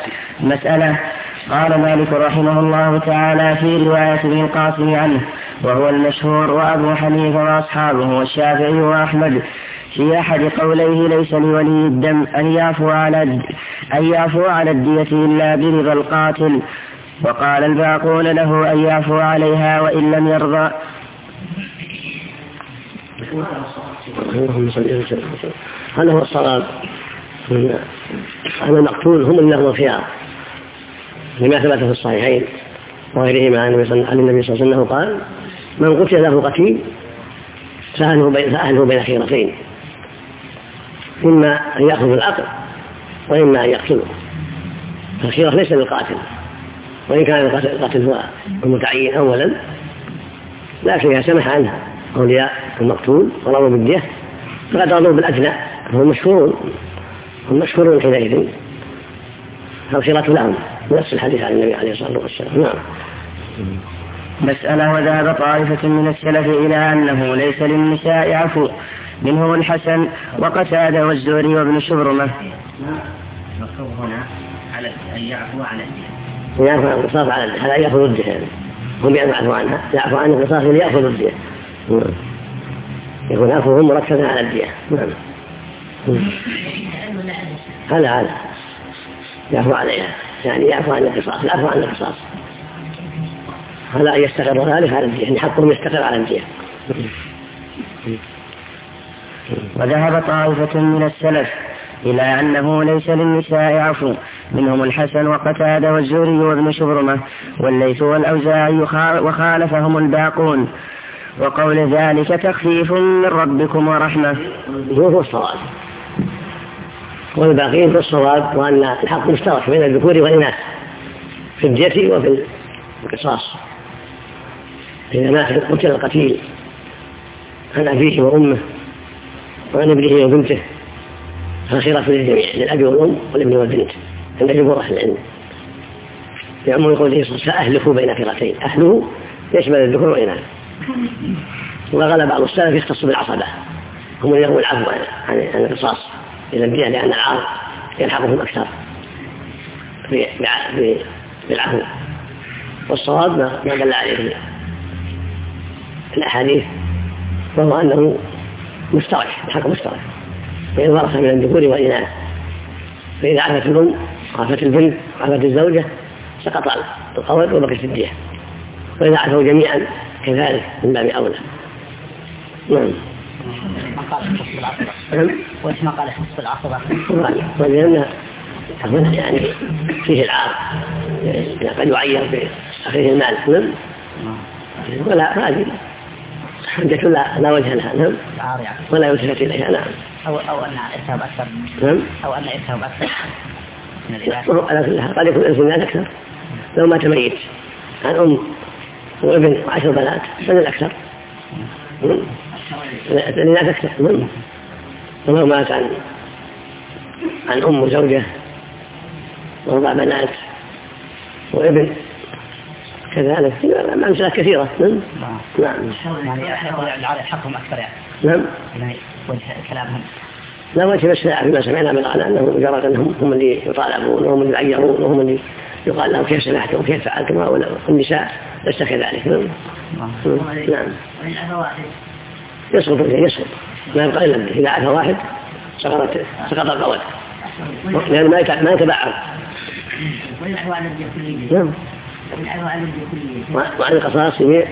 مسألة. قال مالك رحمه الله تعالى في رواية ابن القاسم عنه وهو المشهور وأبو حنيفة وأصحابه والشافعي وأحمد في أحد قوليه ليس لولي الدم أن يعفو على الدية إلا برضا القاتل، وقال الباقون له أن يعفو عليها وإن لم يرضى. هذا هو الصواب، أن المقتول هم اللي لهم الخيار لما ثبت في الصحيحين وغيرهما عن النبي صلى الله عليه وسلم قال: من قتل له قتيل فأهله بين خيرتين، إما أن يأخذ العقل وإما أن يقتله، فالخيرة ليس للقاتل، وإن كان القاتل هو المتعين أولا لكن سمح عنها أولياء المقتول ورضوا بالدية فقد رضوا بالأدنى، هم مشهورون حينئذ، فالخيرة لهم نفس الحديث عن النبي عليه الصلاة والسلام. نعم. مسألة. وذهب طائفة من السلف إلى أنه ليس للنساء عفو، منهم الحسن وقتادة والزهري وابن شبرمة. المكتوب هنا على أن يعفو على الدية، يعفو عن القصاص على الدية، هذا يأخذ الدية يعني. هم يعفو عنها، يعفو عن القصاص ليأخذ الدية، يكون عفوهم مركزا على الدية. نعم. هذا يعفو عليها، يعني يعفو عن القصاص، العفو عن القصاص هذا يستقر ذلك على الدية، يعني حقهم يستقر على الدية. وذهب طائفة من السلف إلى أنه ليس للنساء عفو، منهم الحسن وقتادة والزهري وابن شبرمة والليث والأوزاعي وخالفهم الباقون، وقول ذلك تخفيف من ربكم ورحمة. هو الصواب، والباقين في الصواب، وأن الحق مشترك بين الذكور والإناث في الدية وفي القصاص. إذا مات قتل القتيل عن أبيه وأمه وعن ابنه وبنته فالخيرة للجميع، للأب والأم والابن والبنت عند جمهور أهل العلم. يعمل يقول سأهلكوا بين خيرتين، أهله يشمل الذكور والإناث. وغلب بعض السلف يختص بالعصبة، هم اللي يروي العفو عن القصاص إلى الدية، لأن العار يلحقهم أكثر بالعفو. والصواب ما دل عليه الأحاديث، وهو أنه مشترك، الحق مشترك بين الورثة من الذكور والإناث، فإذا عفت الأم عفت البنت عفت الزوجة سقط القول وبقيت الدية، وإذا عفوا جميعا كذلك من باب أولى. نعم. ما قال خص بالعصبة، وإيش ما قال خص بالعصبة؟ ولأن يعني فيه العار، قد يعير بأخيه المال. نعم. ولا هذه حجة لا وجه لها. نعم. ولا يلتفت إليها. نعم. أو أن إرتاب أكثر. نعم. أو أن إرتاب أكثر من الإناث. على كلها قد يكون الإناث أكثر، لو مات ميت عن أم وابن و10 بنات فمن الأكثر. الإناث أكثر. ولو مات عن أم وزوجة و4 بنات وابن كذلك أمثلة كثيرة. نعم. يعني حقهم أكثر يعني. نعم. يعني وجه كلامهم. لا وجه بس فيما سمعنا من قال أنهم مجرد أنهم هم اللي يطالبون وهم اللي يعيرون وهم اللي يقال لهم كيف سمعتم وكيف فعلتم، والنساء ليس كذلك. نعم. يسقط ما يبقى إلا إذا عفى واحد سقط القول، لأن ما يتبعض. نعم. وعن القصاص يميع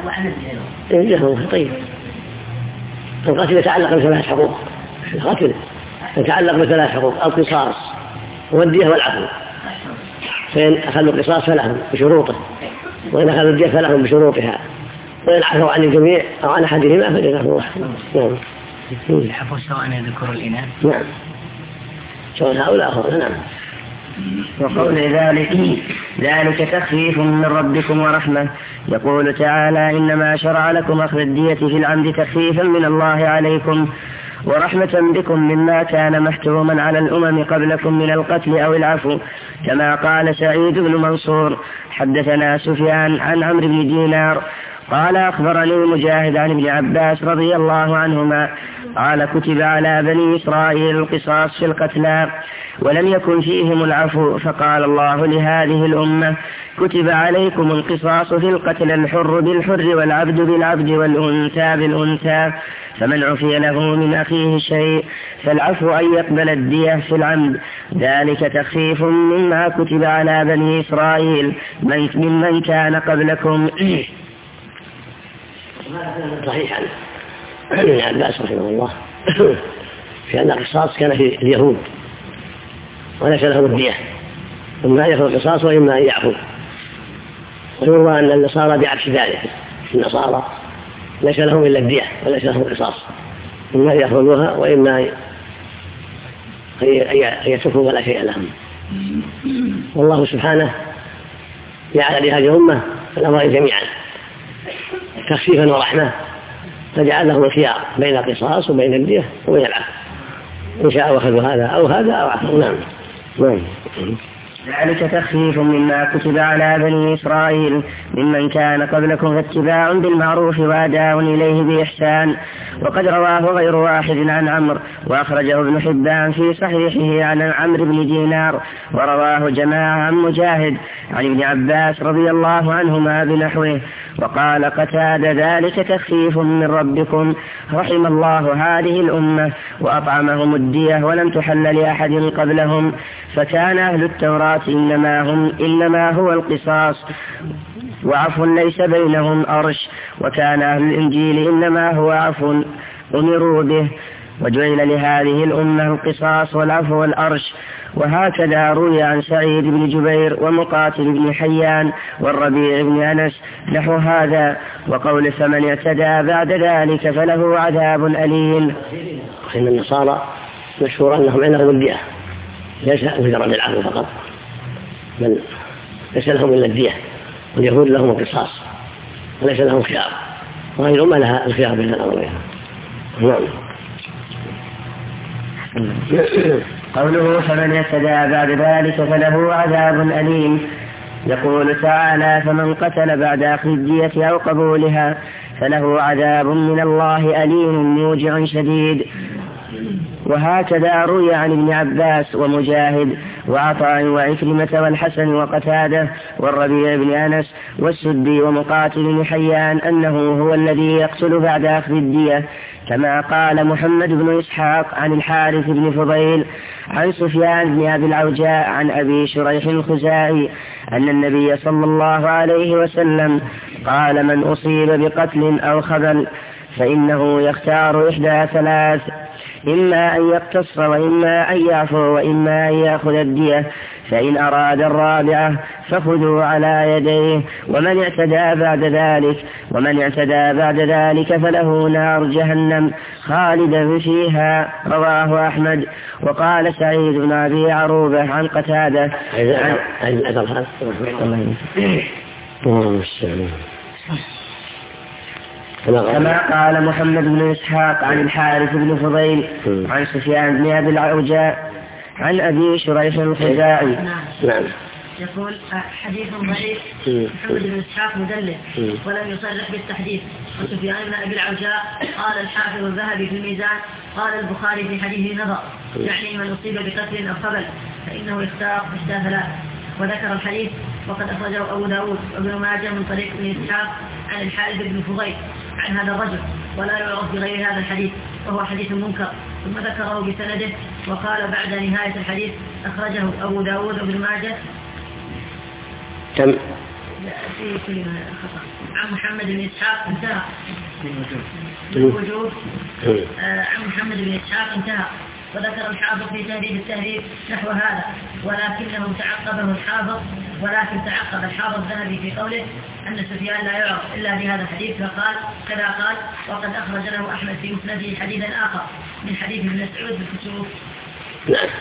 طيب. القتل يتعلق ب3 حقوق، القتل يتعلق ب3 حقوق: القصاص والدية والعفو. فإن أخذوا القصاص فلهم بشروطه، وإن أخذوا الدية فلهم بشروطها، وإن عفوا عن الجميع أو عن أحدهما فجزاه الله. نعم. العفو سواء الذكور والإناث. نعم. سواء هؤلاء أخرى. نعم. وقول ذلك تخفيف من ربكم ورحمة. يقول تعالى: إنما شرع لكم أخذ الدية في العمد تخفيفا من الله عليكم ورحمة بكم مما كان محتوما على الأمم قبلكم من القتل أو العفو، كما قال سعيد بن منصور: حدثنا سفيان عن عمرو بن دينار قال أخبرني مجاهد عن ابن عباس رضي الله عنهما قال كتب على بني إسرائيل القصاص في القتلى ولم يكن فيهم العفو، فقال الله لهذه الأمة كتب عليكم القصاص في القتلى، الحر بالحر والعبد بالعبد والأنثى بالأنثى، فمن عفي له من أخيه شيء فالعفو أن يقبل الدية في العمد، ذلك تخفيف مما كتب على بني إسرائيل ممن كان قبلكم. صحيح عن ابن عباس رحمه الله في أن القصاص كان في اليهود وليس لهم الدية، إما أن يأخذ القصاص وإما أن يعفو. ويروى أن النصارى بعكس ذلك، النصارى ليس لهم إلا الدية وليس لهم القصاص، إما أن يأخذوها وإما أن يتركوا ولا شيء لهم. والله سبحانه جعل لهذه الأمة الأمرين جميعا تخفيفا ورحمة، فجعل لهم الخيار بين القصاص وبين الدية وبين العفو، إن شاء أخذوا هذا أو هذا أو عفو. نعم. ذلك تخفيف مما كتب على بني إسرائيل ممن كان قبلكم، فاتباع بالمعروف وأداء إليه بإحسان. وقد رواه غير واحد عن عمرو، وأخرجه ابن حبان في صحيحه عن عمرو بن دينار، ورواه جماعة عن مجاهد عن ابن عباس رضي الله عنهما بنحوه. وقال قتادة ذلك تخفيف من ربكم، رحم الله هذه الأمة وأطعمهم الدية ولم تحل لأحد قبلهم، فكان أهل التوراة إنما هو القصاص وعفو ليس بينهم أرش، وكان أهل الإنجيل إنما هو عفو أمروا به، وجعل لهذه الأمة القصاص والعفو والأرش. وهكذا روي عن سعيد بن جبير ومقاتل بن حيان والربيع بن أنس نحو هذا. وقول فمن اعتدى بعد ذلك فله عذاب أليم. إن النصارى مشهور أنهم عندهم الدية، ليس مجرد العفو فقط، بل ليس لهم إلا الدية، واليهود لهم القصاص وليس لهم خيار، وهذه الأمة لها الخيار بين الأمرين. نعم. قوله فمن اعتدى بعد ذلك فله عذاب أليم. يقول تعالى فمن قتل بعد أخذ الدية أو قبولها فله عذاب من الله أليم موجع شديد. وهكذا روي عن ابن عباس ومجاهد وعطاء وعكرمة والحسن وقتادة والربيع بن أنس والسدي ومقاتل بن حيان أنه هو الذي يقتل بعد أخذ الدية، كما قال محمد بن إسحاق عن الحارث بن فضيل عن سفيان بن أبي العوجاء عن أبي شريح الخزاعي أن النبي صلى الله عليه وسلم قال من أصيب بقتل أو خبل فإنه يختار إحدى ثلاث، إما أن يقتص وإما أن يعفو وإما أن يأخذ الدية، فإن أراد الرابعة فخذوا على يديه. ومن اعتدى بعد ذلك فله نار جهنم خالدا فيها، رواه أحمد. وقال سعيد بن أبي عروبة عن قتادة كما قال محمد بن إسحاق عن الحارث بن فضيل عن سفيان بن أبي العوجاء عن أبي شريح الخزاعي. نعم. يقول حديث ضعيف، محمد بن إسحاق مدلس ولم يصرح بالتحديث. وسفيان بن أبي العوجاء قال الحافظ الذهبي في الميزان قال البخاري في حديث نظر، يعني من أصيب بقتل أو خبل فإنه يختار إحدى ثلاث. وذكر الحديث وقد أخرجه أبو داود وابن ماجه من طريق ابن إسحاق عن الحارث بن فضيل عن هذا الرجل، ولا يعرف بغير هذا الحديث وهو حديث منكر، ثم ذكره بسنده وقال بعد نهاية الحديث أخرجه أبو داود وابن ماجه في كل خطأ عن محمد بن إسحاق انتهى بالوجوب عن محمد بن إسحاق انتهى. وذكر الحافظ في تهذيب التهذيب نحو هذا، ولكن تعقب الحافظ الذهبي في قوله أن سفيان لا يعرف إلا بهذا الحديث، فقال كذا قال وقد أخرج له أحمد في مسنده حديثا آخر من حديث ابن مسعود بالكسوف. نعم.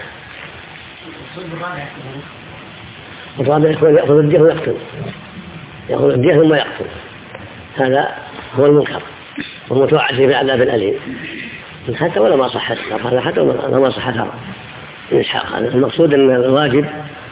الرابع يأخذ الدية ويقتل، يأخذ الدية ثم يقتل، هذا هو المنكر ومتوعد في العذاب الأليم، حتى ولا ما صحت حتى ولا ما صحت إسحاق. المقصود أن الواجب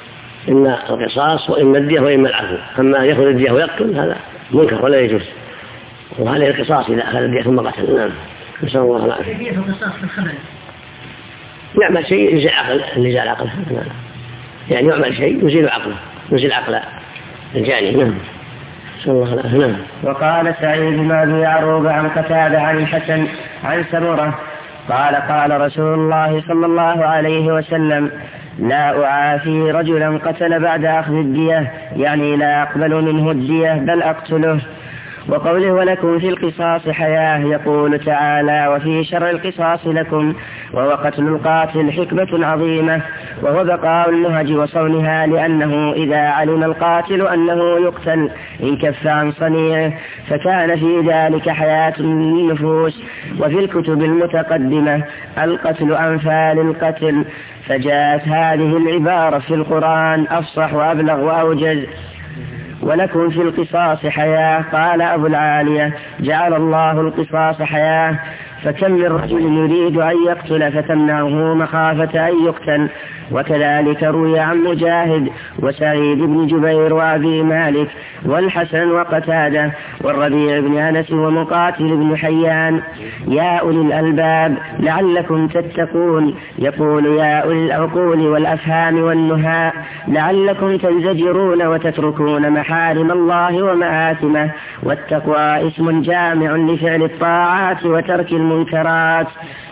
إما القصاص وإما الدية وإما العفو، أما يأخذ الدية ويقتل هذا منكر ولا يجوز. وعليه القصاص إذا أخذ الدية ثم قتل. نعم. نسأل الله العافية. كيفية القصاص في الخبر؟ يعمل شيء يزيل عقل اللي زال عقله. يعني يعمل شيء يزيل عقله، يزيل عقل الجاني. نعم. نسأل الله العافية. نعم. وقال سعيد بن أبي عروبة عن قتادة عن الحسن عن سمرة قال رسول الله صلى الله عليه وسلم: لا أعافي رجلا قتل بعد أخذ الدية، يعني لا أقبل منه الدية بل أقتله. وقوله: ولكم في القصاص حياة، يقول تعالى: وفي شرع القصاص لكم، وهو قتل القاتل حكمة عظيمة، وهو بقاء النهج وصونها، لأنه إذا علم القاتل أنه يقتل انكف عن صنيعه، فكان في ذلك حياة للنفوس. وفي الكتب المتقدمة القتل أنفى للقتل، فجاءت هذه العبارة في القرآن أفصح وأبلغ وأوجز. ولكم في القصاص حياة. قال أبو العالية: جعل الله القصاص حياة، فكم من رجل يريد أن يقتل فتمنعه مخافة أن يقتل. وكذلك روي عن مجاهد وسعيد بن جبير وأبي مالك والحسن وقتادة والربيع بن أنس ومقاتل بن حيان: يا أولي الألباب لعلكم تتقون. يقول: يا أولي العقول والأفهام والنهاء لعلكم تنزجرون وتتركون محارم الله ومآثمه. والتقوى اسم جامع لفعل الطاعات وترك المنكرات.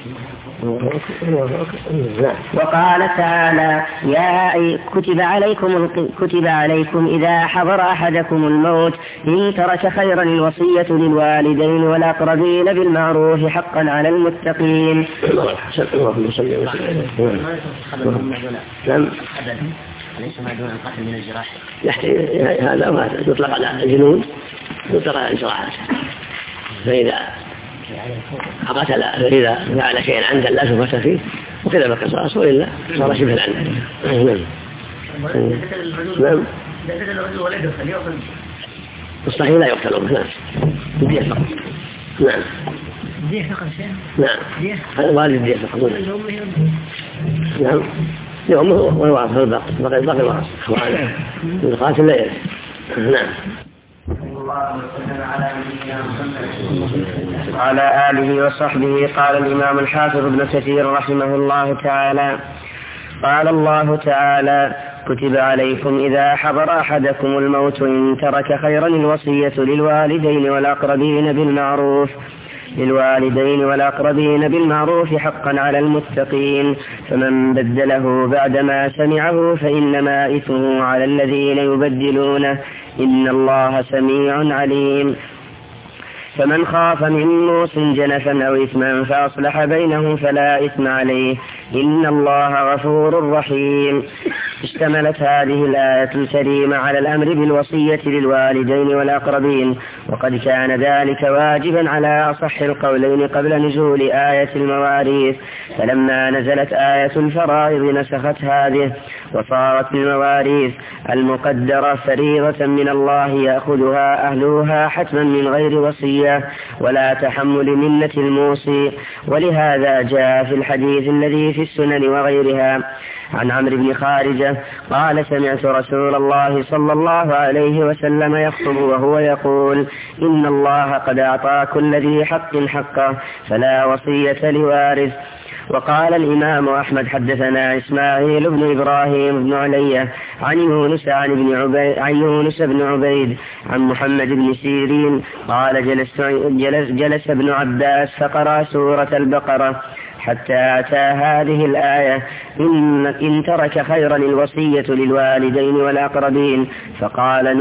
وقال تعالى: كتب عليكم إذا حضر أحدكم الموت إن ترك خيرا الوصية للوالدين والأقربين بالمعروف حقا على المتقين. أليس ما دون القتل من الجراح؟ هذا وهذا يطلق على الجنود، يطلق على الجراحات. فإذا قتل، إذا فعل شيئا عمدا لا شبهة فيه وكذا بالقصاص، وإلا صار شبها عنه. نعم. الصحيح لا يقتلون. نعم. الدية فقط. نعم. الدية فقط شيء. نعم. هذا والد الدية فقط. نعم. يومه ويوارث الباقي الوارث القاتل لا يرث. نعم. وعلى آله وصحبه. قال الإمام الحافظ ابن كثير رحمه الله تعالى: قال الله تعالى: كتب عليكم إذا حضر أحدكم الموت إن ترك خيرا الوصية للوالدين والأقربين بالمعروف حقا على المتقين، فمن بدله بعدما سمعه فإنما إثمه على الذين يبدلونه، إن الله سميع عليم. فمن خاف من موص جنفا أو إثما فأصلح بينهم فلا إثم عليه، إن الله غفور رحيم. اشتملت هذه الآية الكريمة على الأمر بالوصية للوالدين والأقربين، وقد كان ذلك واجبا على أصح القولين قبل نزول آية المواريث، فلما نزلت آية الفرائض نسخت هذه، وصارت المواريث المقدرة فريضة من الله يأخذها أهلها حتما من غير وصية ولا تحمل منة الموصي. ولهذا جاء في الحديث الذي في السنن وغيرها عن عمرو بن خارجة قال: سمعت رسول الله صلى الله عليه وسلم يخطب وهو يقول: إن الله قد أعطى كل ذي حق حقه فلا وصية لوارث. وقال الإمام أحمد: حدثنا إسماعيل بن إبراهيم بن علية عن يونس بن عبيد عن محمد بن سيرين قال: جلس ابن عباس فقرأ سورة البقرة حتى أتى هذه الآية: إن ترك خيرا الوصية للوالدين والأقربين، فقال: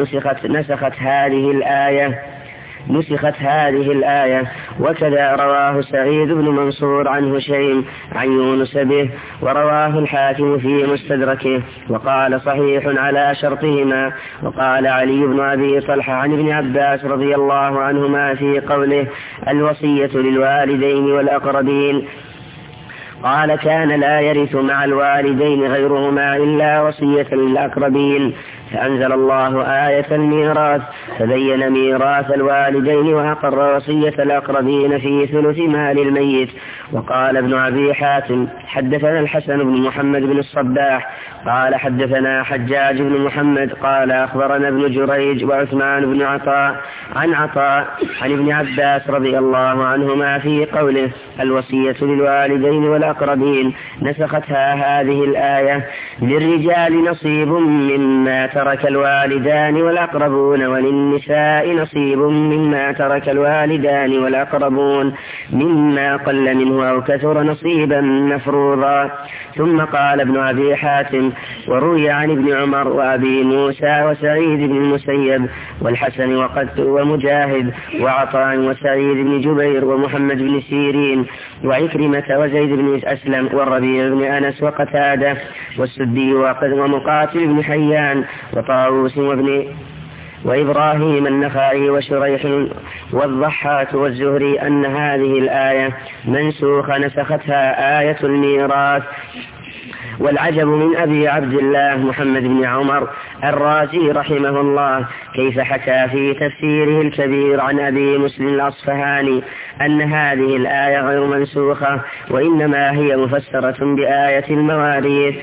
نسخت هذه الآية. وكذا رواه سعيد بن منصور عن هشيم عن يونس به، ورواه الحاكم في مستدركه وقال: صحيح على شرطهما. وقال علي بن أبي طلحة عن ابن عباس رضي الله عنهما في قوله: الوصية للوالدين والأقربين، قال: كان لا يرث مع الوالدين غيرهما إلا وصية للأقربين، فأنزل الله آية الميراث فبين ميراث الوالدين وأقر وصية الأقربين في ثلث مال الميت. وقال ابن أبي حاتم حدثنا الحسن بن محمد بن الصباح قال حدثنا حجاج بن محمد قال أخبرنا ابن جريج وعثمان بن عطاء عن ابن عباس رضي الله عنهما في قوله الوصية للوالدين والأقربين نسختها هذه الآية للرجال نصيب مما ترك الوالدان والأقربون وللنساء نصيب مما ترك الوالدان والأقربون مما قل منه أو كثر نصيبا مفروضا. ثم قال ابن أبي حاتم وروي عن ابن عمر وأبي موسى وسعيد بن المسيب والحسن ومجاهد وعطاء وسعيد بن جبير ومحمد بن سيرين وعكرمة وزيد بن أسلم والربيع بن أنس وقتادة والسدي ومقاتل بن حيان وطاووس وإبراهيم النخعي وشريح والضحاك والزهري أن هذه الآية منسوخة نسختها آية الميراث. والعجب من أبي عبد الله محمد بن عمر الرازي رحمه الله كيف حكى في تفسيره الكبير عن أبي مسلم الأصفهاني أن هذه الآية غير منسوخة وإنما هي مفسرة بآية المواريث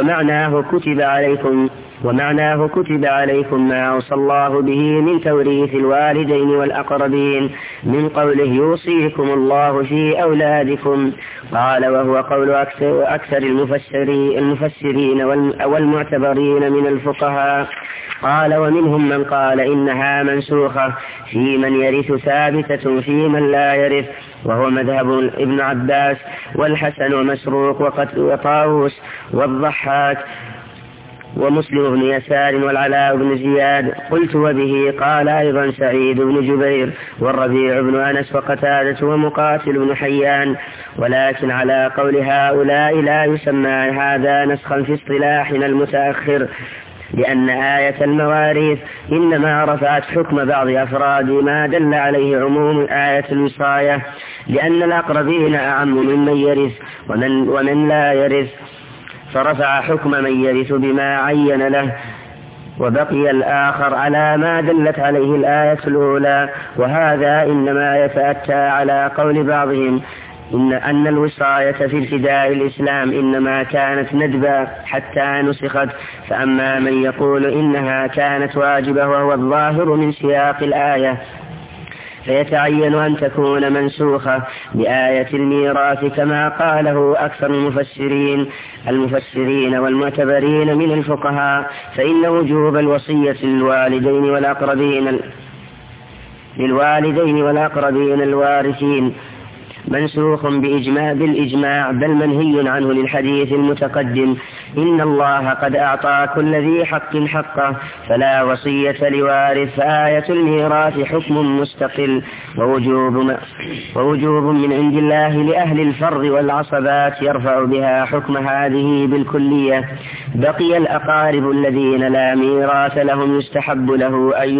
ومعناه كتب عليكم ما أوصى الله به من توريث الوالدين والأقربين من قوله يوصيكم الله في أولادكم. قال وهو قول أكثر المفسرين والمعتبرين من الفقهاء. قال ومنهم من قال إنها منسوخة في من يرث ثابتة في من لا يرث وهو مذهب ابن عباس والحسن ومسروق وطاووس والضحاك ومسلم بن يسار والعلاء بن زياد. قلت وبه قال أيضا سعيد بن جبير والربيع بن أنس وقتادة ومقاتل بن حيان. ولكن على قول هؤلاء لا يسمى هذا نسخا في اصطلاحنا المتأخر لأن آية المواريث إنما رفعت حكم بعض أفراد ما دل عليه عموم آية الوصاية لأن الأقربين أعم ممن يرث ومن لا يرث فرفع حكم من يرث بما عين له وبقي الآخر على ما دلت عليه الآية الأولى. وهذا إنما يتأتى على قول بعضهم أن الوصاية في ابتداء الإسلام إنما كانت ندبا حتى نسخت. فأما من يقول إنها كانت واجبة وهو الظاهر من سياق الآية فيتعين أن تكون منسوخة بآية الميراث كما قاله أكثر المفسرين والمعتبرين من الفقهاء فإن وجوب الوصية للوالدين والأقربين الوارثين منسوخ بالإجماع بل منهي عنه للحديث المتقدم إن الله قد أعطى كل ذي حق حقه فلا وصية لوارث. فآية الميراث حكم مستقل ووجوب من عند الله لأهل الفرض والعصبات يرفع بها حكم هذه بالكلية. بقي الأقارب الذين لا ميراث لهم يستحب له أن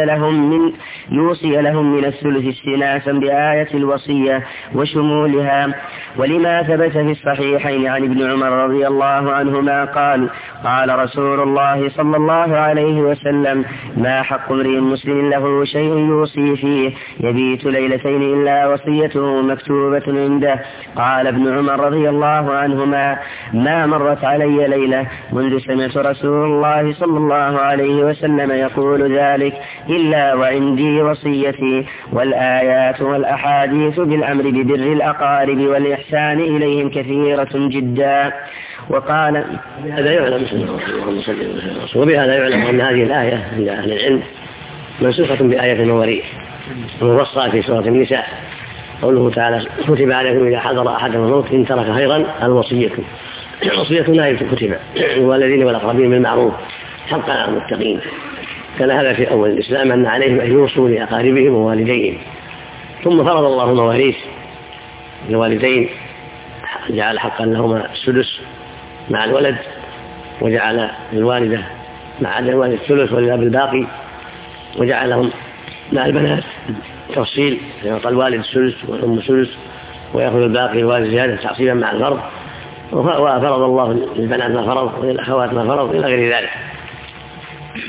يوصي لهم من الثلث استناسا بآية الوصية وشمولها. ولما ثبت في الصحيحين عن ابن عمر رضي الله عنهما قال رسول الله صلى الله عليه وسلم ما حق امرئ مسلم له شيء يوصي فيه يبيت ليلتين إلا وصيته مكتوبة عنده. قال ابن عمر رضي الله عنهما ما مرت علي ليلة منذ سمعت رسول الله صلى الله عليه وسلم يقول ذلك إلا وعندي وصيتي. والآيات والأحاديث بالأمر ببر الأقارب والإحسان إليهم كثيرة جدا. وقال هذا يعلم وبهذا يعلم أن هذه الآية عند أهل العلم منسوخة بآية المواريث وموصى في سورة النساء قوله تعالى كتب عليكم إذا حضر أحدكم الموت إن ترك خيرا الوصية لا كتب والذين والأقربين بالمعروف حقا على المتقين. كان هذا في أول الإسلام أن عليهم أن يوصوا لأقاربهم ووالديهم. ثم فرض الله المواريث للوالدين جعل حقا لهما السدس مع الولد وجعل الوالدة مع عدد الوالد الثلث وللأب الباقي وجعلهم مع البنات تفصيل يعطى الوالد الثلث والأم الثلث ويأخذ الباقي الوالد زيادة تعصيبا مع الفرض. وفرض الله للبنات ما فرض وللأخوات ما فرض إلى غير ذلك.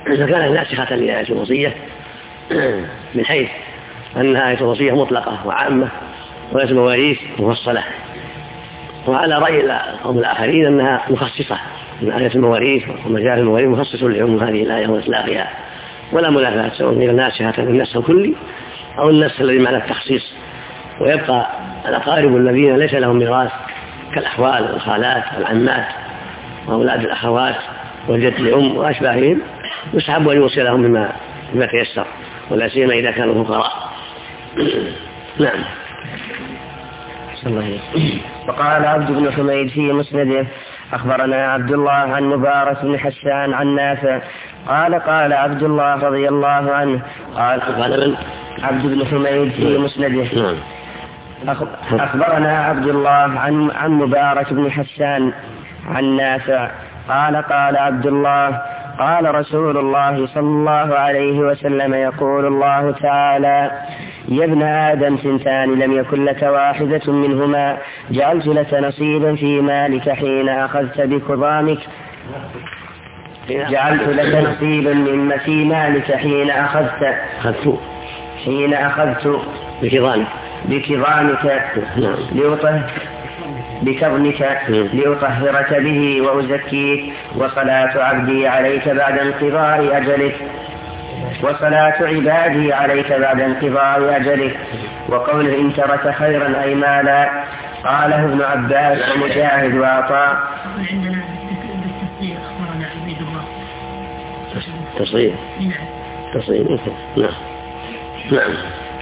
فكانت ناسخة لآية الوصية من حيث أن آية الوصية مطلقة وعامة وآية المواريث مفصلة، وعلى رأي القوم الآخرين أنها مخصصة من آية المواريث، ومجال المواريث مخصص لعموم هذه الآية وإطلاقها ولا منافاة، سواء كان ناسخة للنسخ الكلي أو النسخ الذي معنى التخصيص. ويبقى الأقارب الذين ليس لهم ميراث كالأخوال والخالات والعمات وأولاد الأخوات والجد لأم وأشباههم يسحب أن يوصي لهم بما تيسر، ولا سيما إذا كانوا فقراء. نعم. وقال عبد بن حميد في مسنده: أخبرنا عبد الله عن مبارك بن حسان عن نافع قال عبد الله رضي الله عنه قال عبد بن حميد في مسنده: أخبرنا عبد الله عن مبارك بن حسان عن نافع قال عبد الله: قال رسول الله صلى الله عليه وسلم: يقول الله تعالى: يا ابن آدم ثنتان لم يكن لك واحدة منهما، جعلت لك نصيبا في مالك حين أخذت بكظامك، جعلت لك نصيبا مما في مالك حين أخذت بكظامك لأطهرك به وأزكيك، وصلاة عبدي عليك بعد انقضاء أجلك، وصلاة عبادي عليك بعد انقضاء أجلك. وقوله إن ترك خيرا أي مالا قاله ابن عباس ومجاهد وعطاء. عندنا بالتصديق أخبرنا عبيد الله تصريح. نعم.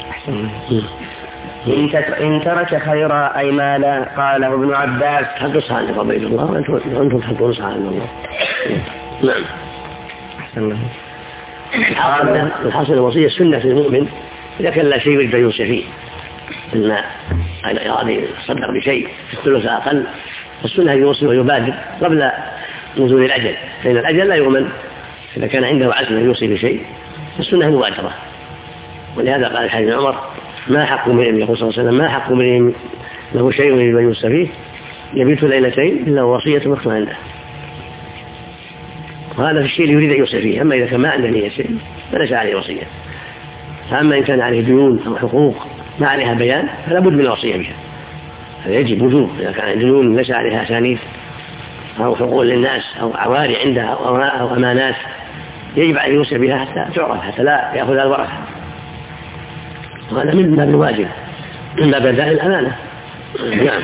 إن ترك خيرا أي مالا قاله ابن عباس. حق صالح عبيد الله وأنتم تحقون صالح الله. نعم. أحسن الله. الحاصل الوصية سنة المؤمن إذا كان لا شيء يريد أن يوصي فيه، إن أراد يصدق بشيء في الثلث أقل، فالسنة يوصي ويبادر قبل نزول الأجل، فإن الأجل لا يؤمن. إذا كان عنده عزم أن يوصي بشيء فالسنة مبادرة. ولهذا قال الحديث عمر: ما حق امرئ، يقول صلى الله عليه وسلم: ما حق امرئ له شيء يريد أن يوصي فيه يبيت ليلتين إلا وصية مكتوبة عنده. وهذا في الشيء اللي يريد أن يوصي فيه. أما إذا كان ما عنده نية شيء فليس عليه وصية. فأما إن كان عليه ديون أو حقوق ما عليها بيان فلا بد من الوصية بها، هذا يجب وجوب. إذا كان ديون ليس عليها أسانيد أو حقوق للناس أو عواري عندها أو أمانات يجب أن يوصي بها حتى تعرف، حتى لا يأخذها الورثة. وهذا من باب الواجب، من باب أداء الأمانة. نعم.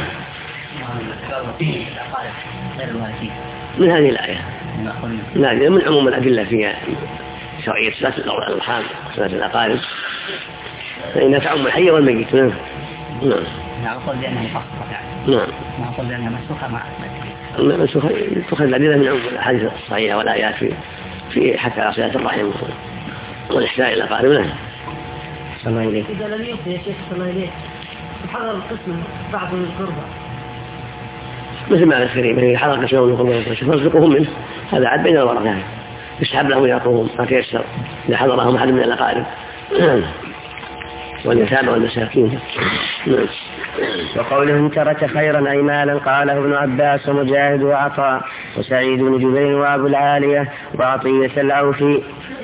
من هذه الآية من عموم الأدلة في شرعية صلة الأرحام وصلة الأقارب، فإنها تعم الحي والميت. نعم. نقول بأنها مفصلة. نعم. نقول بأنها مسوخة مع مسوخة تأخذ الأدلة من عموم الأحاديث الصحيحة والآيات في حتى على صلة الرحم والإحسان إلى الأقارب. نعم. صلى الله عليه. إذا لم يوصي يا شيخ صلى الله عليه حضر القسم بعض من القربى مثل ما الكريم إذا حضر قسم من القربى فارزقهم منه، هذا عاد بين الورثة، يسحب لهم يعطوهم ما تيسر إذا حضرهم أحد من الأقارب واليتامى والمساكين. وقوله إن ترك خيرا أي مالا قاله ابن عباس ومجاهد وعطاء وسعيد بن جبير وأبو العالية وعطية العوفي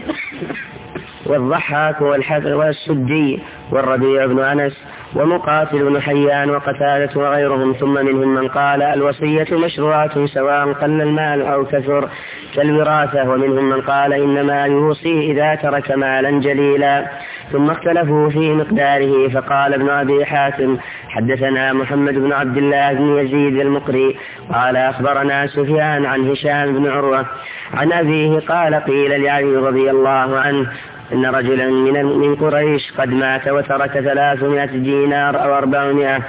والضحاك والسدي والربيع بن أنس ومقاتل بن حيان وقتادة وغيرهم. ثم منهم من قال الوصية مشروعة سواء قل المال أو كثر كالوراثة، ومنهم من قال إنما يوصي إذا ترك مالا جليلا. ثم اختلفوا في مقداره، فقال ابن أبي حاتم حدثنا محمد بن عبد الله بن يزيد المقري قال أخبرنا سفيان عن هشام بن عروة عن أبيه قال قيل لعلي رضي الله عنه إن رجلا من قريش قد مات وترك 300 دينار أو 400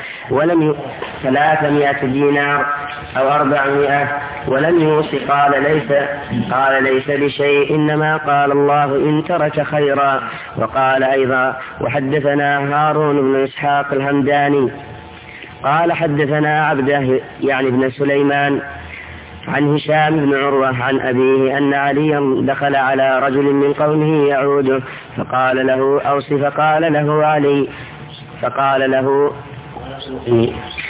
ولم يوصي. قال ليس بشيء، إنما قال الله إن ترك خيرا. وقال أيضا وحدثنا هارون بن إسحاق الهمداني قال حدثنا عبده يعني ابن سليمان عن هشام بن عروة عن أبيه أن عليا دخل على رجل من قومه يعوده فقال له أوصي، فقال له علي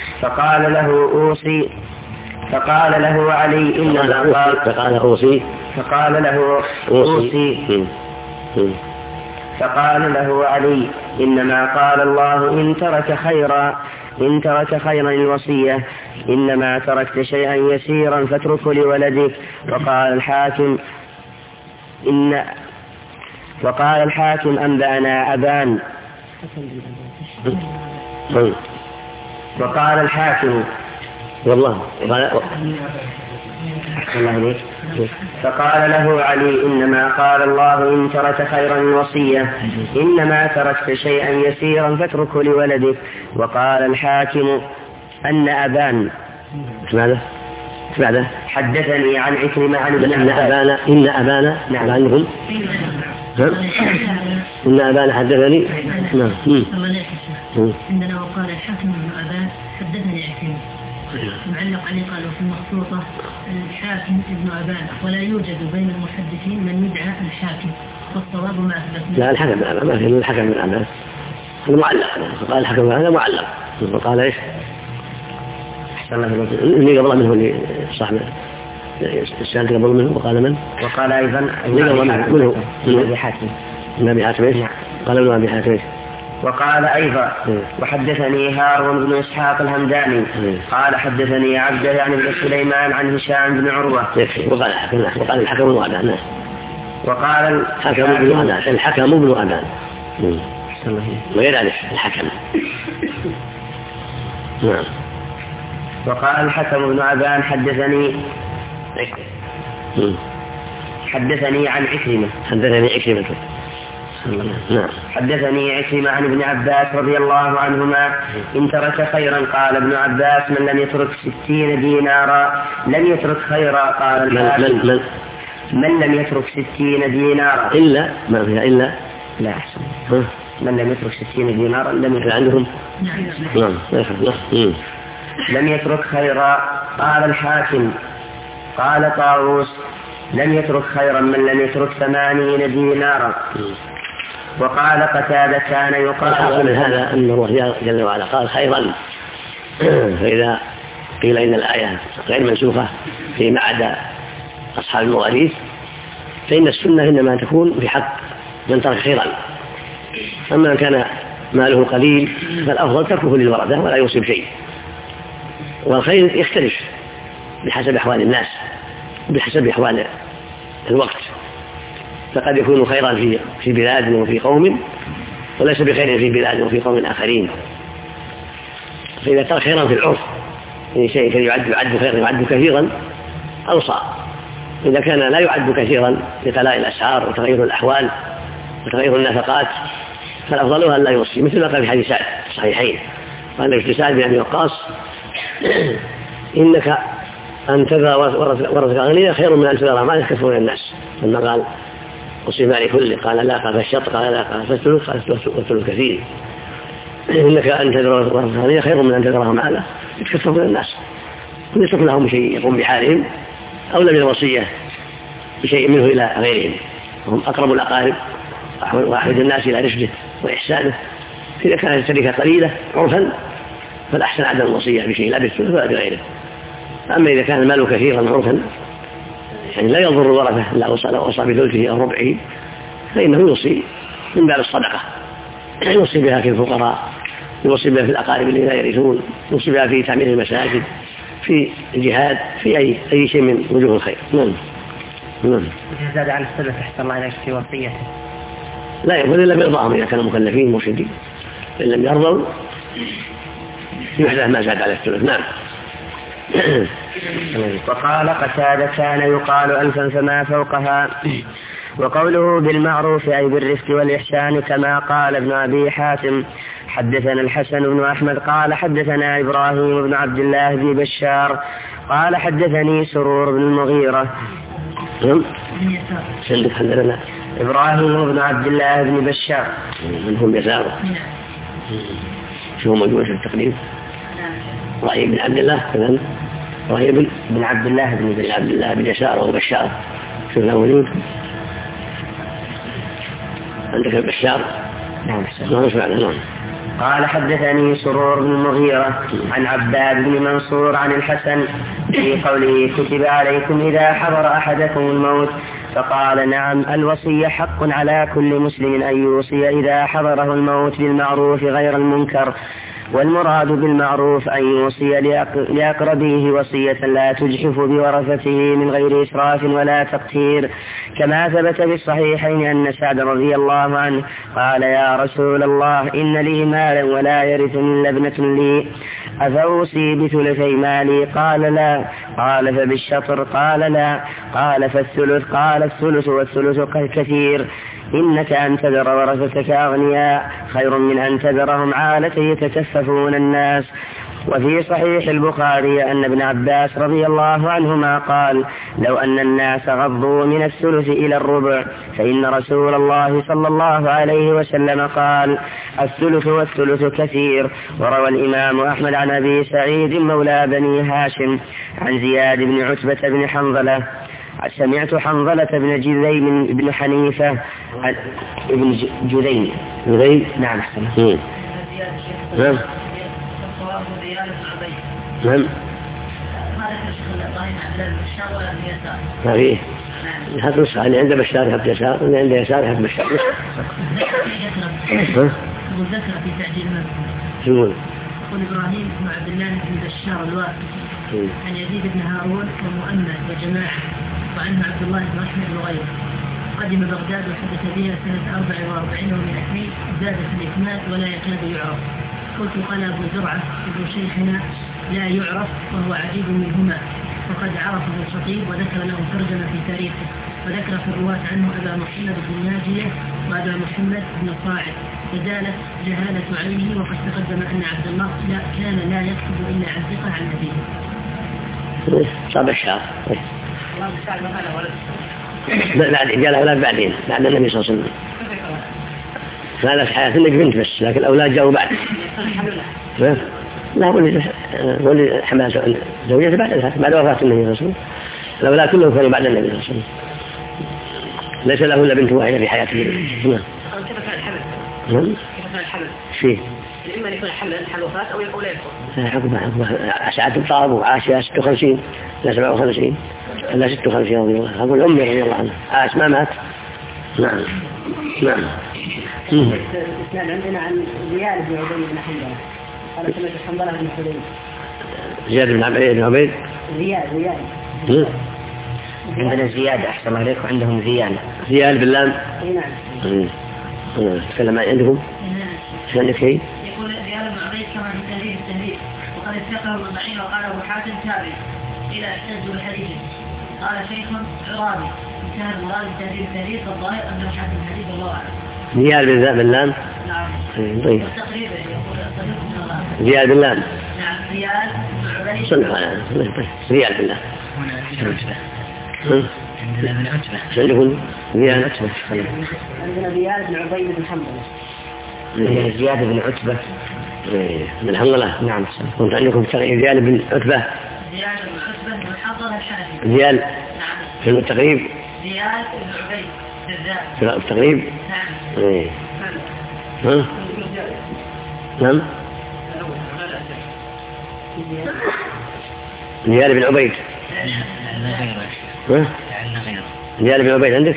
إنما قال فقال أوصي فقال له أوصي. فقال له علي: إنما قال الله إن ترك خيرا الوصية، إنما تركت شيئا يسيرا فاتركه لولدك. وقال الحاكم أنبأنا أبان. وقال الحاكم والله فقال له علي: إنما قال الله إن ترك خيرا الوصية، إنما تركت شيئا يسيرا فاتركه لولدك. وقال الحاكم أن أبان ماذا؟ حدثني عن عكرمة عن ابن عباس. إن أبانا نعم عنهم إن أبانا حدثني نعم. عندنا وقال الحاكم ابن أبان حدثني عكرمة. معلق عليه قالوا في المخطوطة الحاكم ابن أبان، ولا يوجد بين المحدثين من يدعى الحاكم، والصواب ما أثبت. لا الحكم ابن أبان ما في الحكم ابن أبان المعلق. قال الحكم هذا معلق. وقال إيش؟ اللي قبل منه اللي صاحب السالك قبل منه. وقال من؟ وقال أيضا منه أبي حاتم. النبي حاتم إيش؟ قال ابن أبي حاتم إيش؟ وقال أيضا وحدثني هارون بن إسحاق الهمداني قال حدثني عبده يعني بن سليمان عن هشام بن عروة. وقال الحكم ابن أبان. وقال الحكم ابن أبان غير ألف الحكم. نعم. وقال الحكم ابن أبان حدثني عن عكرمة. نعم. حدثني عكرمة عن ابن عباس رضي الله عنهما: إن ترك خيرا قال ابن عباس: من لم يترك 60 دينارا لم يترك خيرا. قال من لم يترك 60 دينارا إلا ما فيها إلا لا أحسن. من لم يترك 60 دينارا لم يترك عندهم لم يترك خيرا. قال الحاكم. قال طاووس: لم يترك خيرا من لم يترك 80 دينارا. وقال قتادة: كان يقال من هذا أن الله جل وعلا قال خيرا. فإذا قيل إن الآية غير منسوخة فيما عدا أصحاب المواريث، فإن السنة إنما تكون في حق من ترك خيرا. أما من كان ماله قليل فالأفضل تركه للورثة ولا يوصي شيء. والخير يختلف بحسب أحوال الناس بحسب أحوال الوقت، فقد يكون خيرا في بلاد وفي قوم، وليس بخير في بلاد وفي قوم آخرين. فإذا ترك خيرا في العرف يعني شيء يعد خيرا يعد كثيرا أوصى. إذا كان لا يعد كثيرا لغلاء الأسعار وتغير الأحوال وتغير النفقات فالأفضل أن لا يوصي، مثل ما قال في حديث سعد الصحيحين قال سعد بن أبي وقاص: إنك أن تذر ورثك أغنياء خير من أن تذر ما يكفون الناس. لما قال أصيب مالي كله قال لا، قال فالشط قال لا، قال فالثلث قال والثلث كثير. إنك أن تذر ورثك أغنياء خير من أن تذرهم مالا يتكفون الناس ويترك لهم شيء يقوم بحالهم، أو لم الوصية بشيء منه إلى غيرهم، وهم أقرب الأقارب وأحد الناس إلى رشده وإحسانه. إذا كانت التركة قليلة عرفا فالأحسن عدم الوصية بشيء لا بالثلث ولا بغيره. أما إذا كان المال كثيرا عرفا يعني لا يضر الورثة إلا وصى بثلثه أو ربعه فإنه يوصي من باب الصدقة، يوصي بها في الفقراء، يوصي بها في الأقارب الذين لا يرثون، يوصي بها في تعمير المساجد، في الجهاد، في أي شيء من وجوه الخير. نعم. زاد عن السلف أحسن الله إليك في وصيته لا يقول إلا بإرضاهم إذا كانوا مكلفين مرشدين، إن لم يرضوا يحدث ما زاد على الثلث. نعم. وقال قتادة: كان يقال 1000 فما فوقها. وقوله بالمعروف أي بالرفق والإحسان كما قال ابن أبي حاتم. حدثنا الحسن بن أحمد قال حدثنا إبراهيم بن عبد الله بن بشار قال حدثني سرور بن المغيرة. إبراهيم بن عبد الله بن بشار منهم يسار شو موجود في التقديم؟ رأي بن عبد الله كذا رأي بن عبد الله بن يسار وبشار شو له موجود؟ عندك البشار؟ نعم. نعم. قال حدثني سرور بن المغيرة عن عباد بن منصور عن الحسن في قوله كتب عليكم إذا حضر أحدكم الموت فقال نعم الوصية حق على كل مسلم أن يوصي إذا حضره الموت بالمعروف غير المنكر، والمراد بالمعروف أن يوصي لأقربيه وصية لا تجحف بورثته من غير إسراف ولا تقتير، كما ثبت في الصحيحين أن سعد رضي الله عنه قال يا رسول الله إن لي مالا ولا يرثني إلا ابنة لي أفأوصي بثلثي مالي؟ قال لا. قال فبالشطر؟ قال لا. قال فالثلث؟ قال الثلث والثلث كثير، إنك أن تذر ورثتك أغنياء خير من أن تذرهم عالة يتكففون الناس. وفي صحيح البخاري أن ابن عباس رضي الله عنهما قال لو أن الناس غضوا من الثلث إلى الربع فإن رسول الله صلى الله عليه وسلم قال الثلث والثلث كثير. وروى الإمام أحمد عن أبي سعيد مولى بني هاشم عن زياد بن عتبة بن حنظلة سمعت حنظلة بن جذيم بن حنيفة ابن جذيم نعم نعم نعم ما فيه هذا نص اللي عنده بشار يحب يسار واللي عنده يسار يحب بشار. ذكر في تعجيل يقول إبراهيم بن عبد الله بن بشار الوافي عن يزيد بن هارون ومؤمل وجماعة وعنه عبد الله بن أحمد وغيره قدم بغداد وحدث بها سنة 44 و200 زاد في الإكمال ولا يكاد يعرف. قلت قال أبو زرعة ابن شيخنا لا يعرف وهو عجيب منهما، فقد عرفه الخطيب وذكر له ترجمة في تاريخه، وذكر في الرواة عنه أبا محمد بن ناجية وأبا محمد بن صاعد، فزالت جهالة عينه. وقد تقدم أن عبد الله كان لا يكتب إلا عن ثقة عن أبيه. صعب الشعر بعد قال أولاد بعدين بعد النبي صلى الله عليه وسلم، فهذا في حياة النبي بنت بس، لكن الأولاد جاءوا بعد. لا ولي حماس زوجته بعد وفاة النبي صلى الله عليه وسلم، الأولاد كلهم كانوا بعد النبي صلى الله عليه وسلم، ليس له إلا بنت واحدة في حياته. كيف كان الحمل؟ كيف كان الحمل؟ فيه إما أن يكون الحمل وفاة أو لا يكون. حقبة سعد الطاب وعاشها 56 لا 57 لا 56 رضي الله عنه. أقول أمي رضي الله عنها عاش ما مات. نعم نعم. الإسلام عندنا عن زياد بن عبيد بن حنظلة قال سمعت حنظلة بن حنين. زياد بن عبيد زياد عندنا زياد أحسن عليك وعندهم زياد باللام. نعم. تكلم عندكم عندك شيء؟ يقول زياد بن عبيد كما في التهذيب وقد اتفقه المعين وقال أبو حاتم تابع إلى احتج بالحديث. قال شيخ عرابي انتهى المراد التهذيب فالظاهر أنه حاتم الحديث الله أعلم. زياد باللام. نعم. طيب. تقريبا يقول زياد باللام. نعم زياد بن عبيد. زياد بالله. عندنا من عتبة. عندكم زياد عندنا زياد بن عبيد بن حنظلة. زياد بن عتبة من حنظلة. نعم. كنت عندكم زياد بن عتبة. زياد بن عتبة من حنظلة الحنفي. زياد. نعم. في التقريب. زياد بن عبيد بالذات. في التقريب. نعم. ها؟ نعم. زياد بن عبيد. ها؟ زياد بن عبيد عندك؟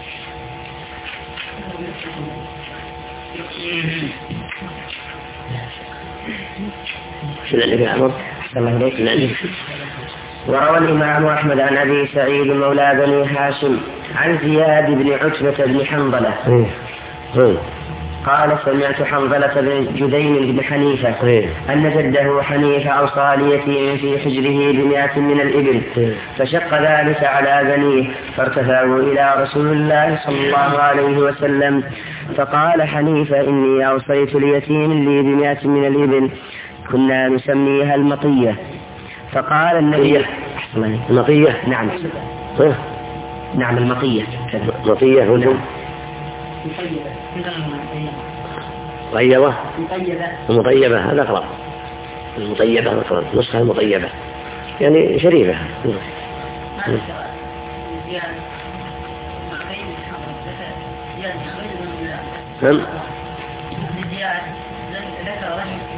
شنو عندك يا عمر؟ الله عليك. شنو عندك؟ وروى الإمام أحمد عن أبي سعيد مولى بني هاشم عن زياد بن عتبة بن حنظلة قال سمعت حنظلة بن جذيم بن حنيفة أن جده حنيفة أوصى ليتيم في حجره ب100 من الإبل، فشق ذلك على بنيه فارتفعوا إلى رسول الله صلى الله عليه وسلم، فقال حنيفة إني أوصيت ليتيم لي ب100 من الإبل كنا نسميها المطية. فقال النبي المطية. نعم. نعم المطية. مطية هنا مطيبة هذا أقرب. المطيبة أقرب نسخة المطيبة يعني شريفة.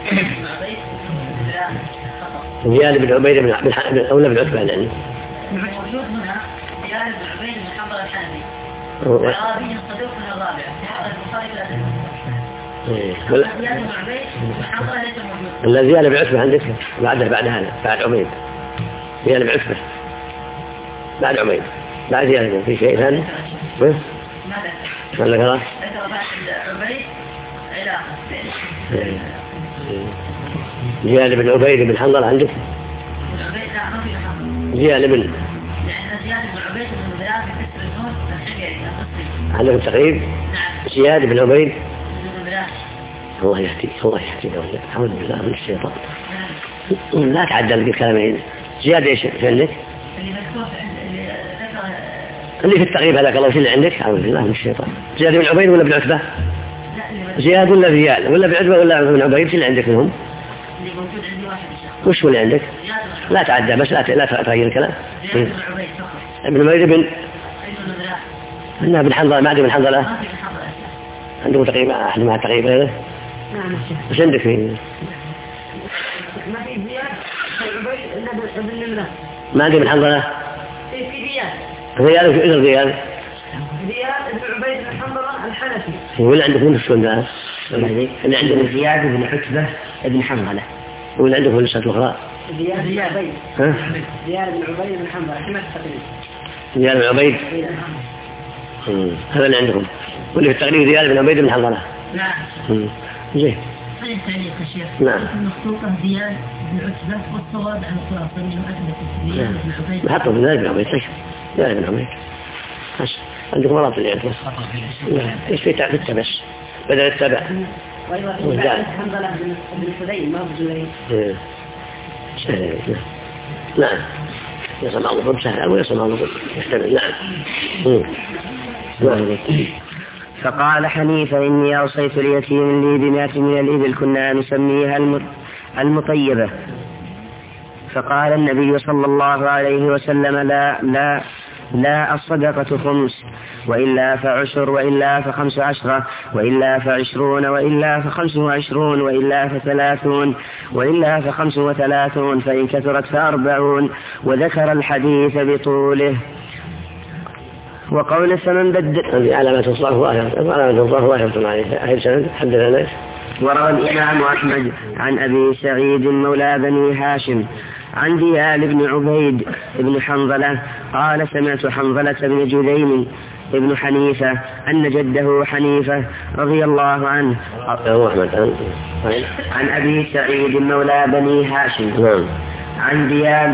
زياد بن عبيد بن أولى بن عتبة يعني. الموجود هنا زياد بن عبيد بن حنظلة الحنفي. العربي الصدوق من الرابع. البخاري لا زياد بن عبيد بن حنظلة ليس موجود. لا زياد بن عتبة عندك بعد هذا بعد عبيد. زياد بن عتبة بعد عبيد بعد زياد في شيء ثاني؟ ماذا؟ ولا خلاص؟ زياد بن عبيد بن حنظلة عندك؟ زياد بن عندك التقريب؟ زياد بن عبيد. الله يهديك الله يهديك أعوذ بالله من الشيطان. لا تعدل بالكلامين. زياد ايش عندك؟ اللي في التقريب هذاك الله اللي عندك. أعوذ بالله من الشيطان. زياد بن عبيد ولا بن عتبة؟ زياد ولا زياد ولا بن عتبة ولا بن عبيد اللي عندك منهم؟ اللي موجود عندي واحد الشخص. وش هو اللي عندك؟ لا تعدى بس لا تغير الكلام. زياد بن عبيد فقط. ابن عبيد بن حنظلة ما عندي بن حنظلة. عنده تقريبا أحد مع تقريبا غيره. نعم. وش عندك فيه؟ ما في زياد بن عبيد إلا بن نمرة. ما عندي بن حنظلة. في زياد. زياد وش زياد؟ زياد بن عبيد بن حنظلة الحنفي. ولا عندك من الشون ده؟ اللي عندنا زياد بن عتبة بن حنظلة. ولا عندك من الشات الأخرى؟ زياد بن عبيد. ها؟ زياد بن عبيد بن حنظلة حماس التقريب. زياد بن عبيد. هذا اللي عندكم. واللي في التقريب زياد بن عبيد بن حنظلة. نعم. زين. هذه التعليق يا شيخ. نعم. المخطوطة زياد بن عتبة والصواب عن الخلاصة من عتبة زياد بن عبيد. حطوا في زياد بن عبيد طيب. زياد بن عبيد. بس عندكم مرات اللي عندكم. ايش في تعبت بس بدل التبع. وأيضا حنظلة بن حذين ما هو بزهير. نعم. يسمع الله سهل أو يسمع الله يحتمل. نعم. فقال حنيفة إني أوصيت اليتيم لي بمئة من الإبل كنا نسميها المطيبة. فقال النبي صلى الله عليه وسلم لا الصدقة خمس وإلا فعشر وإلا فخمس عشرة وإلا فعشرون وإلا فخمس وعشرون وإلا فثلاثون وإلا فخمس وثلاثون فإن كثرت فأربعون. وذكر الحديث بطوله. وقول فمن بدل هذه علامة الصرف واحدة عليها. أهل سند حدثنا. وروى الإمام أحمد عن أبي سعيد مولى بني هاشم عن زياد بن عبيد بن حنظلة قال سمعت حنظلة بن جذيم ابن حنيفة أن جده حنيفة رضي الله عنه عن أبي سعيد مولى بني هاشم عن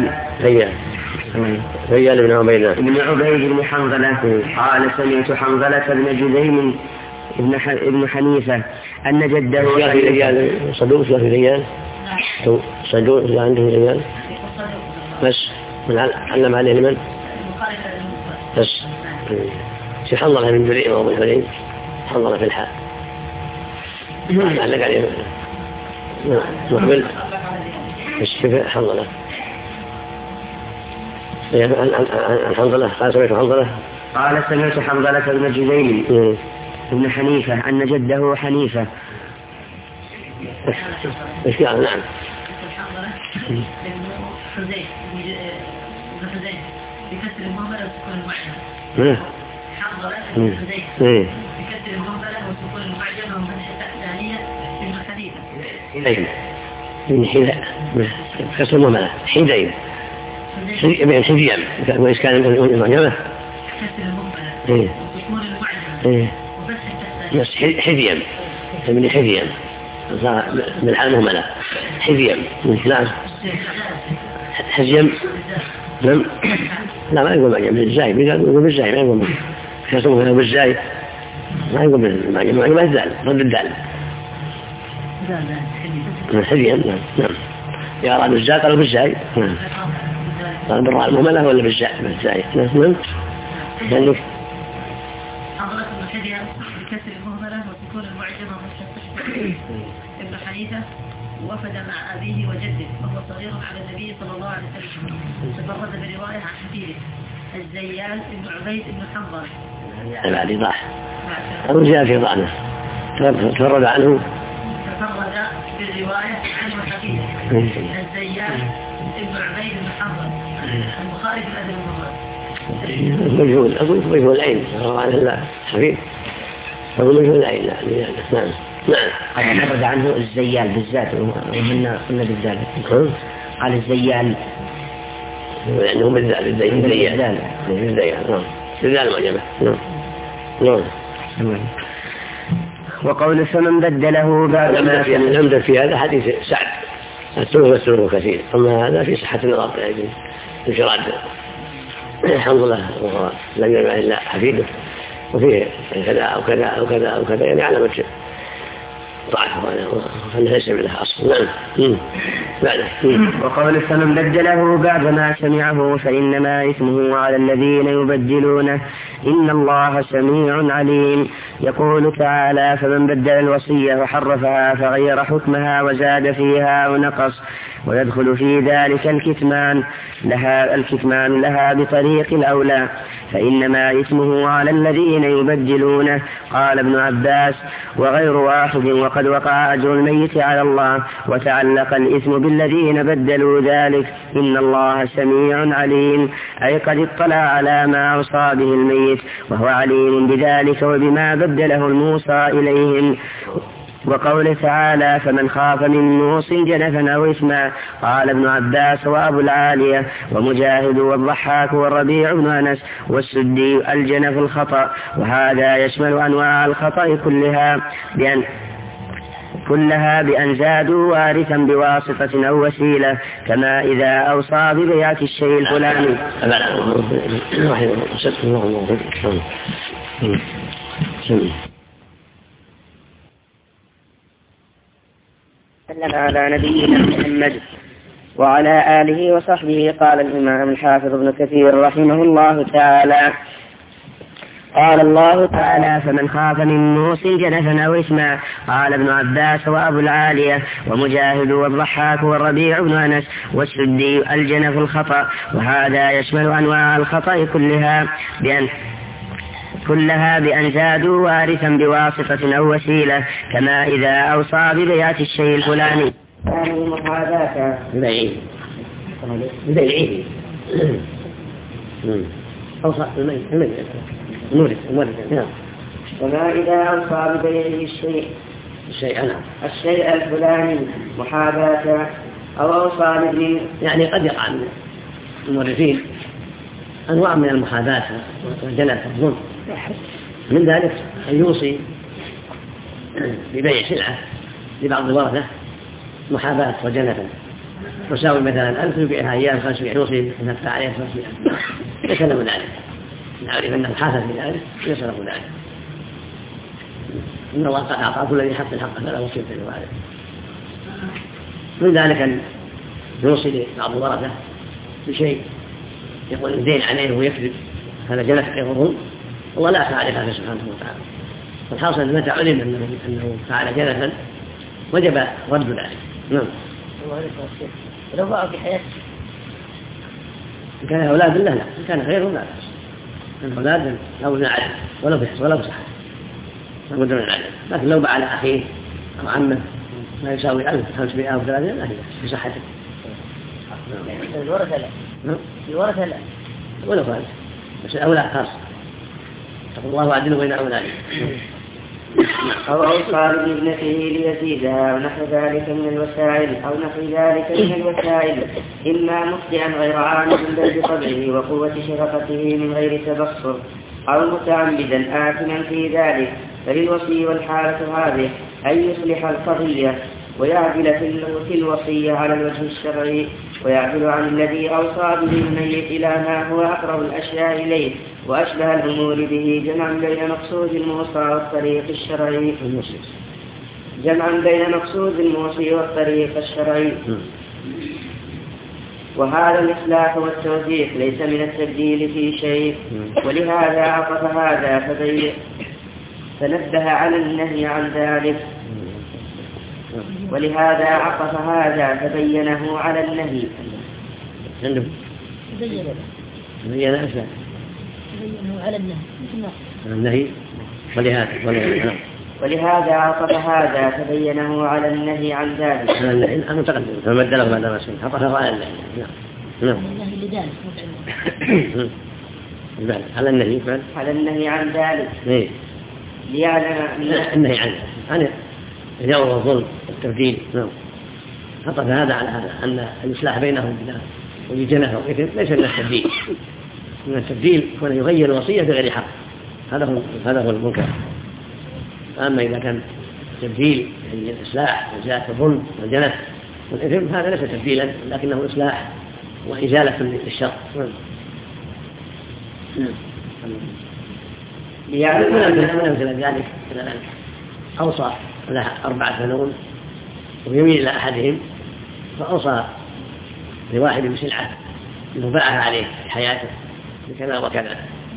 زياد بن عبيد بن حنظلة قال سمعت حنظلة بن جذيم ابن حنيفة أن جده صدوق في ريال صدوق عنده ريال بس من علم عليه لمن بس في حنظلة من جريء وابن حليم حنظلة في الحال علق عليه مقبل الشفاء حنظلة الحنظلة قال سمعت حنظلة قال سمعت حنظلة بن جذيم ابن حنيفة أن جده حنيفة. ايش يعني؟ نعم. بكسر المهملة وسكون المعجم. حنظلة بن حذين بكسر المهملة وسكون المعجم وفتح الثانية ابن حنيفة. من حذاء كسر المهملة حذين حذيان وإيش كان المعجمة كسر المهملة وسكون المعجم بس حذيان من حذيان من حال مهملة حذيان لا حزيم لا ما يقول معجم بالزاي يقول بالزاي ما يقول كسمه بالزاي ما يقول بالمعجم ما الزال ضد الدال حذيان نعم يا رب بالزاي قالوا بالزاي قال بالراء المهملة ولا بالزاي نعم عندك حضرة الحذيان بكسر المهملة وسكون المعجمة والشطح ابن حنيفة وفد مع أبيه وجده وهو صغير على النبي صلى الله عليه وسلم تفرد برواية عن حفيده الزيال بن عبيد بن حنظلة بعد إيضاح أو جاء في ضعنه تفرد عنه بالرواية الزيان ابن عبيد بن حرب البخاري في الأدب المفرد. مجهول، أقول مجهول العين رواه عن الله حبيب، أقول مجهول العين. نعم نعم. قد عرض عنه الزيال بالذات وهن قلنا بالذات. قال الزيال لأنه بالذات الزيال بالذات معجبة. نعم. وقول فمن بدله بعد ما الأمدد في هذا حديث سعد السلوك كثير، أما هذا في صحة النظر يعني انفراد الحمد لله لم يرمى إلا حفيده وفيه كذا أو كذا أو كذا أو كذا يعني علامة ضعف وأنه ليس لها أصل. نعم. وقول فمن بدله بعد ما سمعه فإنما إثمه على الذين يبدلونه إن الله سميع عليم. يقول تعالى فمن بدل الوصية وحرفها فغير حكمها وزاد فيها ونقص ويدخل في ذلك الكتمان لها بطريق الأولى فإنما إثمه على الذين يبدلونه. قال ابن عباس وغير واحد وقد وقع أجر الميت على الله وتعلق الإثم بالذين بدلوا ذلك إن الله سميع عليم، أي قد اطلع على ما أوصى به الميت وهو عليم بذلك وبما بدله الموصى إليهم. وقول تعالى فمن خاف من موص جنفا أو إثما. قال ابن عباس وأبو العالية ومجاهد والضحاك والربيع بن أنس والسدي الجنف الخطأ، وهذا يشمل أنواع الخطأ كلها بأن زادوا وارثا بواسطة أو وسيلة، كما إذا أوصى ببيعة الشيء الفلاني. على نبينا محمد وعلى آله وصحبه. قال الإمام الحافظ ابن كثير رحمه الله تعالى قال الله تعالى فمن خاف من موص جنفا أو إثما. قال ابن عباس وأبو العالية ومجاهد والضحاك والربيع بن أنس والسدي الجنف الخطأ، وهذا يشمل أنواع الخطأ كلها بأن زادوا وارثا بواسطة أو وسيلة، كما إذا أوصى ببيعة الشيء الفلاني. أوصى كما إذا أوصى ببيعه الشيء الفلاني محاباة أو أوصى بابنه. يعني قد يقع من المورثين أنواع من المحاباة والجنة والظلم، من ذلك أن يوصي ببيع سلعة لبعض الورثة محاباة وجنة تساوي مثلا 1000 يبيعها إياه 500 يوصي أن تدفع عليه 500 يسلم ذلك، نعرف أن الحاسد في ذلك يسلم ذلك. إن الله قد أعطى كل ذي حق حقه فلا وصية لوارث. من ذلك أن يوصي لبعض الورثة بشيء يقول الدين عليه ويكذب، هذا جنة غير الله لا فعل هذا سبحانه وتعالى. والحاصل متى علم أنه فعل جنة وجب رد ذلك. نعم. لو باعوا في حياته إن كان أولاد لا، إن كان خير لا بأس. الأولاد لو نعلم ولا بصحة لابد من العدل، لكن لو باع على أخيه أو عمه ما يساوي 1500 أو 300 لا بصحته. الورثة لا ولا فعل، بس الأولاد خاص. تقول الله عدل بين أولادهم. أو أوصى بابنته ليزيدها ونحو ذلك من الوسائل إما مخطئا غير عامد بل بطبعه وقوة شفقته من غير تبصر، أو متعمدا آثما في ذلك. فللوصي والحالة هذه أن يصلح القضية ويعدل في الوصية على الوجه الشرعي، ويعدل عن الذي أوصى به الميت إلى ما هو أقرب الأشياء إليه وأشبه الأمور به، جمعا بين مقصود الموصى والطريق الشرعي. وهذا الإصلاح والتوثيق ليس من التبديل في شيء، ولهذا عطف هذا فنبه على النهي عن ذلك، ولهذا عطف هذا فبينه على النهي. بينه على النهي ولهذا ولهذا عطف هذا فبينه على النهي عن ذلك. أنا متقدم فمدله بعد ما سمع عطفه على النهي. نعم. على النهي على النهي عن ذلك. إيه. ليعلم النهي عن الجور والظلم والتبديل. نعم. عطف هذا على هذا أن الإصلاح بينهم والجنة والإثم ليس من التبديل. من التبديل هو أن يغير الوصية بغير حق. هذا هو المنكر. أما إذا كان تبديل يعني الإصلاح وزيادة الظلم والجنة والإثم هذا ليس تبديلا لكنه إصلاح وإزالة للشر. من أمثلة ذلك أوصى له 4 بنون ويميل إلى أحدهم فأوصى لواحد بسلعة يباعها عليه في حياته بكذا وكذا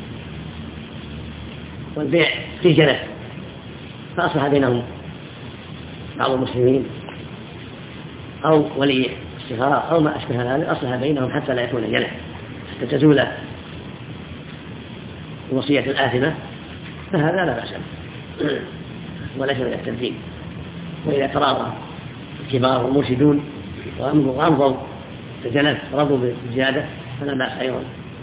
والبيع في جنة فأصلح بينهم بعض المسلمين أو ولي استخارة أو ما أشبه ذلك أصلح بينهم حتى لا يكون جنة حتى تزول الوصية الآثمة فهذا لا بأس به وليس من التبديل. وإذا تراضى الكبار والمرشدون وأمضوا الجنة رضوا بالزيادة فلا بأس أيضا.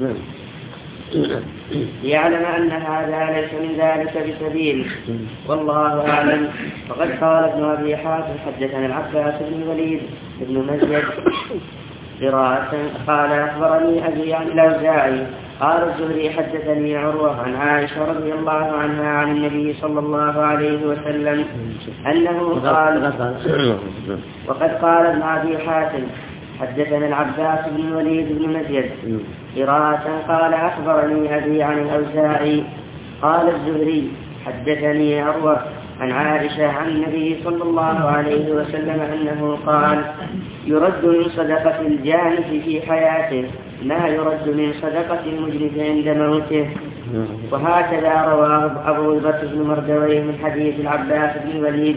ليعلم أن هذا ليس من ذلك بسبيل والله أعلم. وقد قال ابن أبي حاتم حدثنا العباس بن الوليد بن مزيد قراءة قال أخبرني أبي عن الأوزاعي قال الزهري حدثني عروة عن عائشة رضي الله عنها عن النبي صلى الله عليه وسلم أنه قال. وقد قال ابن أبي حاتم حدثنا العباس بن الوليد بن مزيد قراءة قال أخبرني أبي عن الأوزاعي قال الزهري حدثني عروة عن عائشة عن النبي صلى الله عليه وسلم أنه قال يرد من صدقة الجانف في حياته ما يرد من صدقة المجرم عند موته. وهكذا رواه أبو بكر بن مردويه من حديث العباس بن الوليد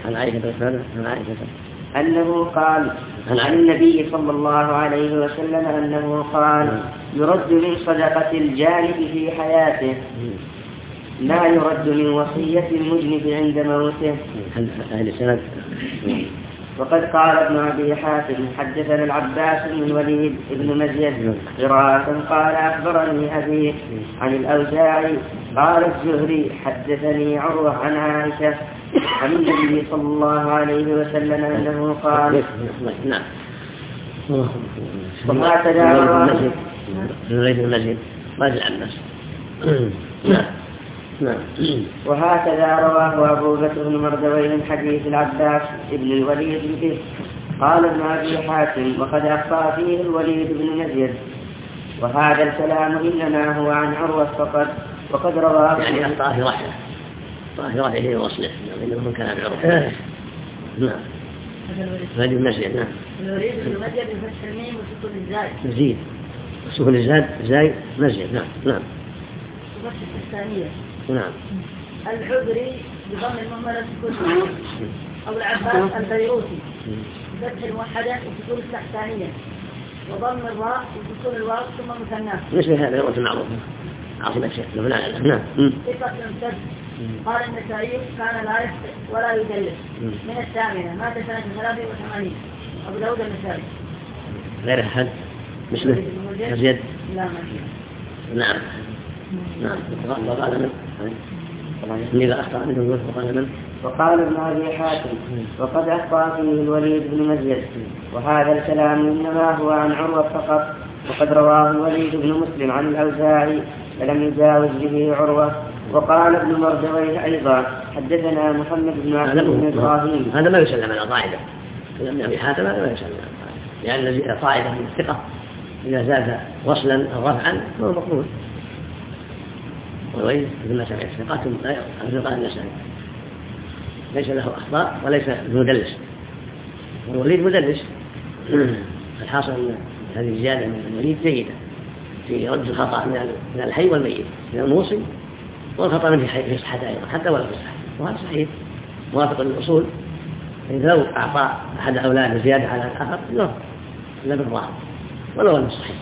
أنه قال عن النبي صلى الله عليه وسلم أنه قال يرد من صدقة الجانف في حياته لا يرد من وصية المجنب عند موته. وقد قال ابن أبي حاتم حدثنا العباس بن الوليد بن مزيد قراءة قال أخبرني أبي عن الأوزاعي قال الزهري حدثني عروة عن عائشة عن النبي صلى الله عليه وسلم أنه قال وهكذا وهكذا رواه أبو بكر بن مردويه من حديث العباس بن الوليد به قال ابن أبي حاتم وقد أخطأ فيه الوليد بن مزيد وهذا الكلام إنما هو عن عروة فقط. وقد رواه يعني أخطأ في رحله وصله إنه كان عروة. نعم الوليد بن مزيد. نعم الوليد بن مزيد بفتح الميم وسكون الزاي مزيد وسكون الزاي مزيد. نعم وفتح الثانية. نعم الحضري بضم المهملة سكون أو العباس البيروتي بفتح الموحدة وسكون الثانية وضم الراء وسكون الواو ثم مثناه. مثل هذا بيروت معروف عاصمة الشيخ. نعم ثقة ممتد. قال النسائي كان لا يخطئ ولا يدلس من 8 مات سنة 83. أبو داود النسائي غير أحد مثله مزيد. لا نعم وقال من إذا أخطأ منه وقال من وقال ابن أبي حاتم وقد أخطأ فيه الوليد بن مزيد وهذا الكلام إنما هو عن عروة فقط. وقد رواه الوليد بن مسلم عن الأوزاعي فلم يجاوز به عروة. وقال ابن مردويه أيضا حدثنا محمد بن إبراهيم. هذا ما يسلم على قاعدة ابن أبي حاتم هذا ما يسلم لأن قاعدة من الثقة إذا زاد وصلا أو رفعا فهو مقبول. والوليد بن سمع الثقات لا يقال النسائي ليس له أخطاء وليس مدلس. والوليد مدلس. الحاصل أن هذه الزيادة من الوليد جيدة في رد الخطأ من الحي والميت من الموصي والخطأ منه في صحة أيضا حتى ولا في صحة وهذا صحيح موافق للأصول. إذا لو أعطى أحد أولاده زيادة على الآخر لا بالظاهر ولا هو الصحيح.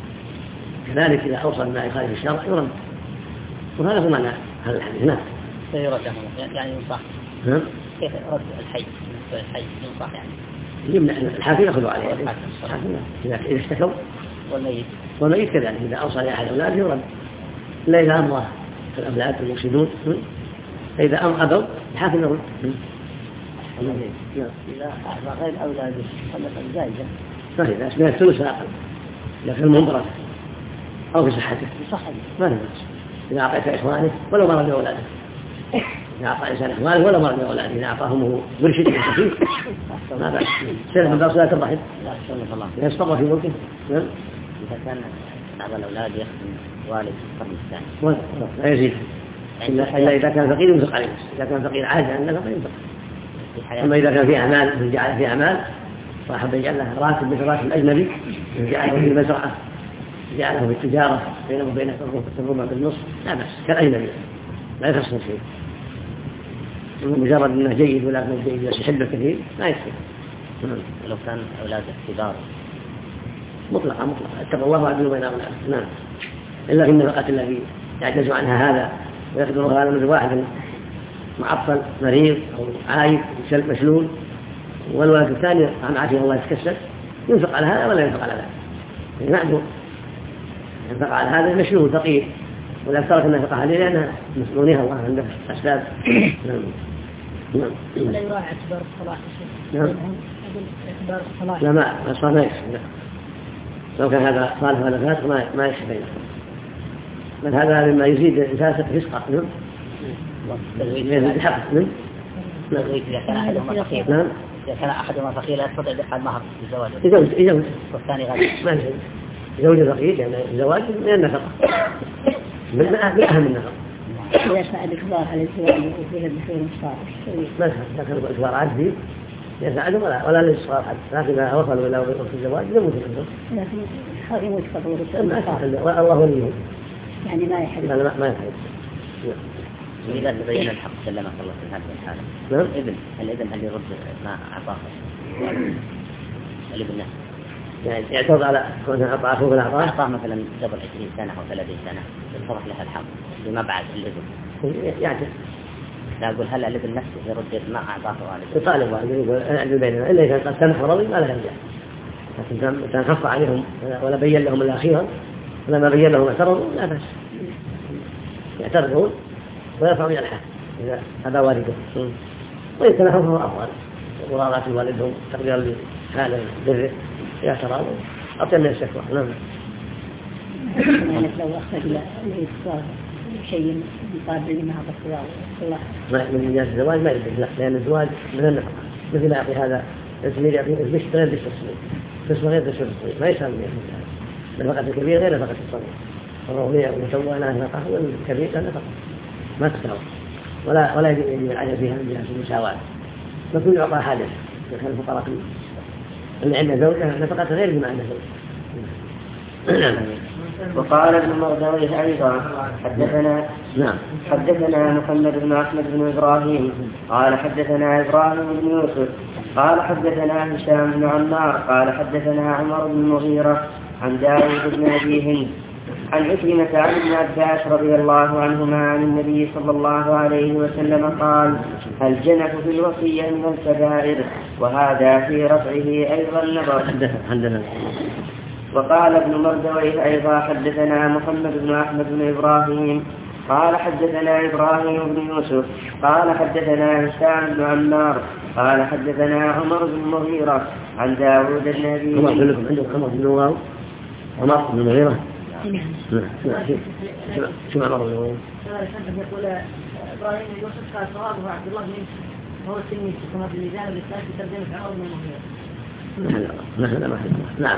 كذلك إذا أوصل ما يخالف الشرع يرد. وهذا هو معنى هذا الحديث. نعم يرجع يعني ينصح. نعم. كيف رد الحي ينصح يعني؟ يمنع الحاكم يأخذ عليه. إذا اشتكوا. والميت كذلك إذا أوصى لأحد أولاده يرد. لا إذا أمضى الأولاد المفسدون، فإذا أبوا الحاكم يرد. إذا أعطى غير أولاده صدقة جائزة. صحيح، بس من الثلث فأقل. إذا كان منضرب أو في صحته. ما نفس. إذا أعطيت إخوانه ولو مرض بأولاده. إذا أعطى إنسان إخوانه ولا مرض بأولاده، إذا أعطاهم مرشد خفيف ما بأس. سلف من صلاة الرحم. إذا استمر في ملكه. إذا كان بعض الأولاد يخدم والد قبل الثاني. لا يزيد. إلا إذا كان فقير ينفق عليه. إذا كان فقير عاجز عن النفقة ينفق. أما إذا كان في أعمال جعل في أعمال صاحب يجعل له راتب مثل راتب الأجنبي، جعله في المزرعة، جعله في التجارة بينه وبين الربع بالنصف، لا بأس كالأجنبي لا يخصم شيء. مجرد أنه جيد ولا أنه جيد يحبه كثير ما يكفي. لو كان أولاد اختبار مطلقة اتقوا الله وعدلوا بين أولاده. نعم. إلا في النفقات التي يعجز عنها هذا ويقدر هذا من واحد معطل مريض أو عايب مشلول والولد الثاني عن عافية الله يتكسر ينفق على هذا ولا ينفق على هذا. ينفق على هذا مشلول فقير ولا ترك النفقة عليه لأنها مسؤوليها الله عنده أسباب. ولا يراعي اعتبار الصلاح. اعتبار الصلاح. لا ما يكفي. لو كان هذا صالح ولا فاسق ما يكفي بينه. بل هذا مما يزيد الفاسق فسقا. إذا كان أحدهما فقير لا يستطيع دفع المهر في الزواج. يزوج. والثاني غني. ما يزوج فقير يعني الزواج من النفقة. من أهم النفقة. إذا فعل إخبار على الزواج وفيه الدخول الصالح. ما لكن الإخبار عادي يساعد ولا للصغار حتى لكن إذا وصلوا إلى في الزواج يموت منهم. لكن هذا يموت قبل الله وليه. يعني ما يحب. ما يحب. إذا تبين الحق سلمك الله في هذه الحالة. نعم. الابن هل يرد ما أعطاه الابن نفسه؟ يعني يعترض على كونه أعطاه فوق الأعطاه. أعطاه مثلا قبل 20 سنة أو 30 سنة يتضح له الحق لما بعد الابن. يعترض. لا أقول هل الابن نفسه يرد ما أعطاه والده؟ يطالب والده يقول أعدل بيننا إلا إذا قد سمح ورضي ما له يرجع. لكن كان خف عليهم ولا بين لهم إلا أخيرا ولما بين لهم اعترضوا لا بأس. يعترضون ويرفعوا من الحق إذا هذا والده. وإن كان فهو أفضل مراعاة والدهم تقدير لحاله بره إذا تراضوا أطيب من الشكوى. نعم. يعني لو أخرج الإصرار شيء مقابل مع الصغار الله. من جهة الزواج ما يدرك لا لأن الزواج من النفقة مثل ما يعطي هذا الزميل يعطي البشت غير بشت الصغير بشت غير بشت الصغير ما يساوي نفقة الكبير غير نفقة الصغير. الرغبية والمسوى لها نفقة والكبير لها نفقة ما تساوي ولا يجب العجل فيها من جهة المساواة. فكل يعطى حاجة كان الفقراء اللي عنده زوجة نفقة غير بما عنده زوجة. وقال ابن مردويه أيضا حدثنا محمد بن أحمد بن إبراهيم قال حدثنا إبراهيم بن يوسف قال حدثنا هشام بن عمار قال حدثنا عمر بن المغيرة عن داود بن أبي هند عن عكرمة عن ابن عباس رضي الله عنهما عن النبي صلى الله عليه وسلم قال الجنة في الوصية من الكبائر وهذا في رفعه أيضا نظر. وقال ابن مردويه أيضا حدثنا محمد بن أحمد بن إبراهيم قال حدثنا إبراهيم بن يوسف قال حدثنا هشام بن عمار قال حدثنا عمر بن المغيرة عن داود بن أبي هند. عمر بن المغيرة شو عمر بن المغيرة؟ يقول إبراهيم بن يوسف قال صوابه عبد الله بن يوسف وهو التلميذ كما في الميزان بالإسلام في ترجمة عمر بن المغيرة. نعم.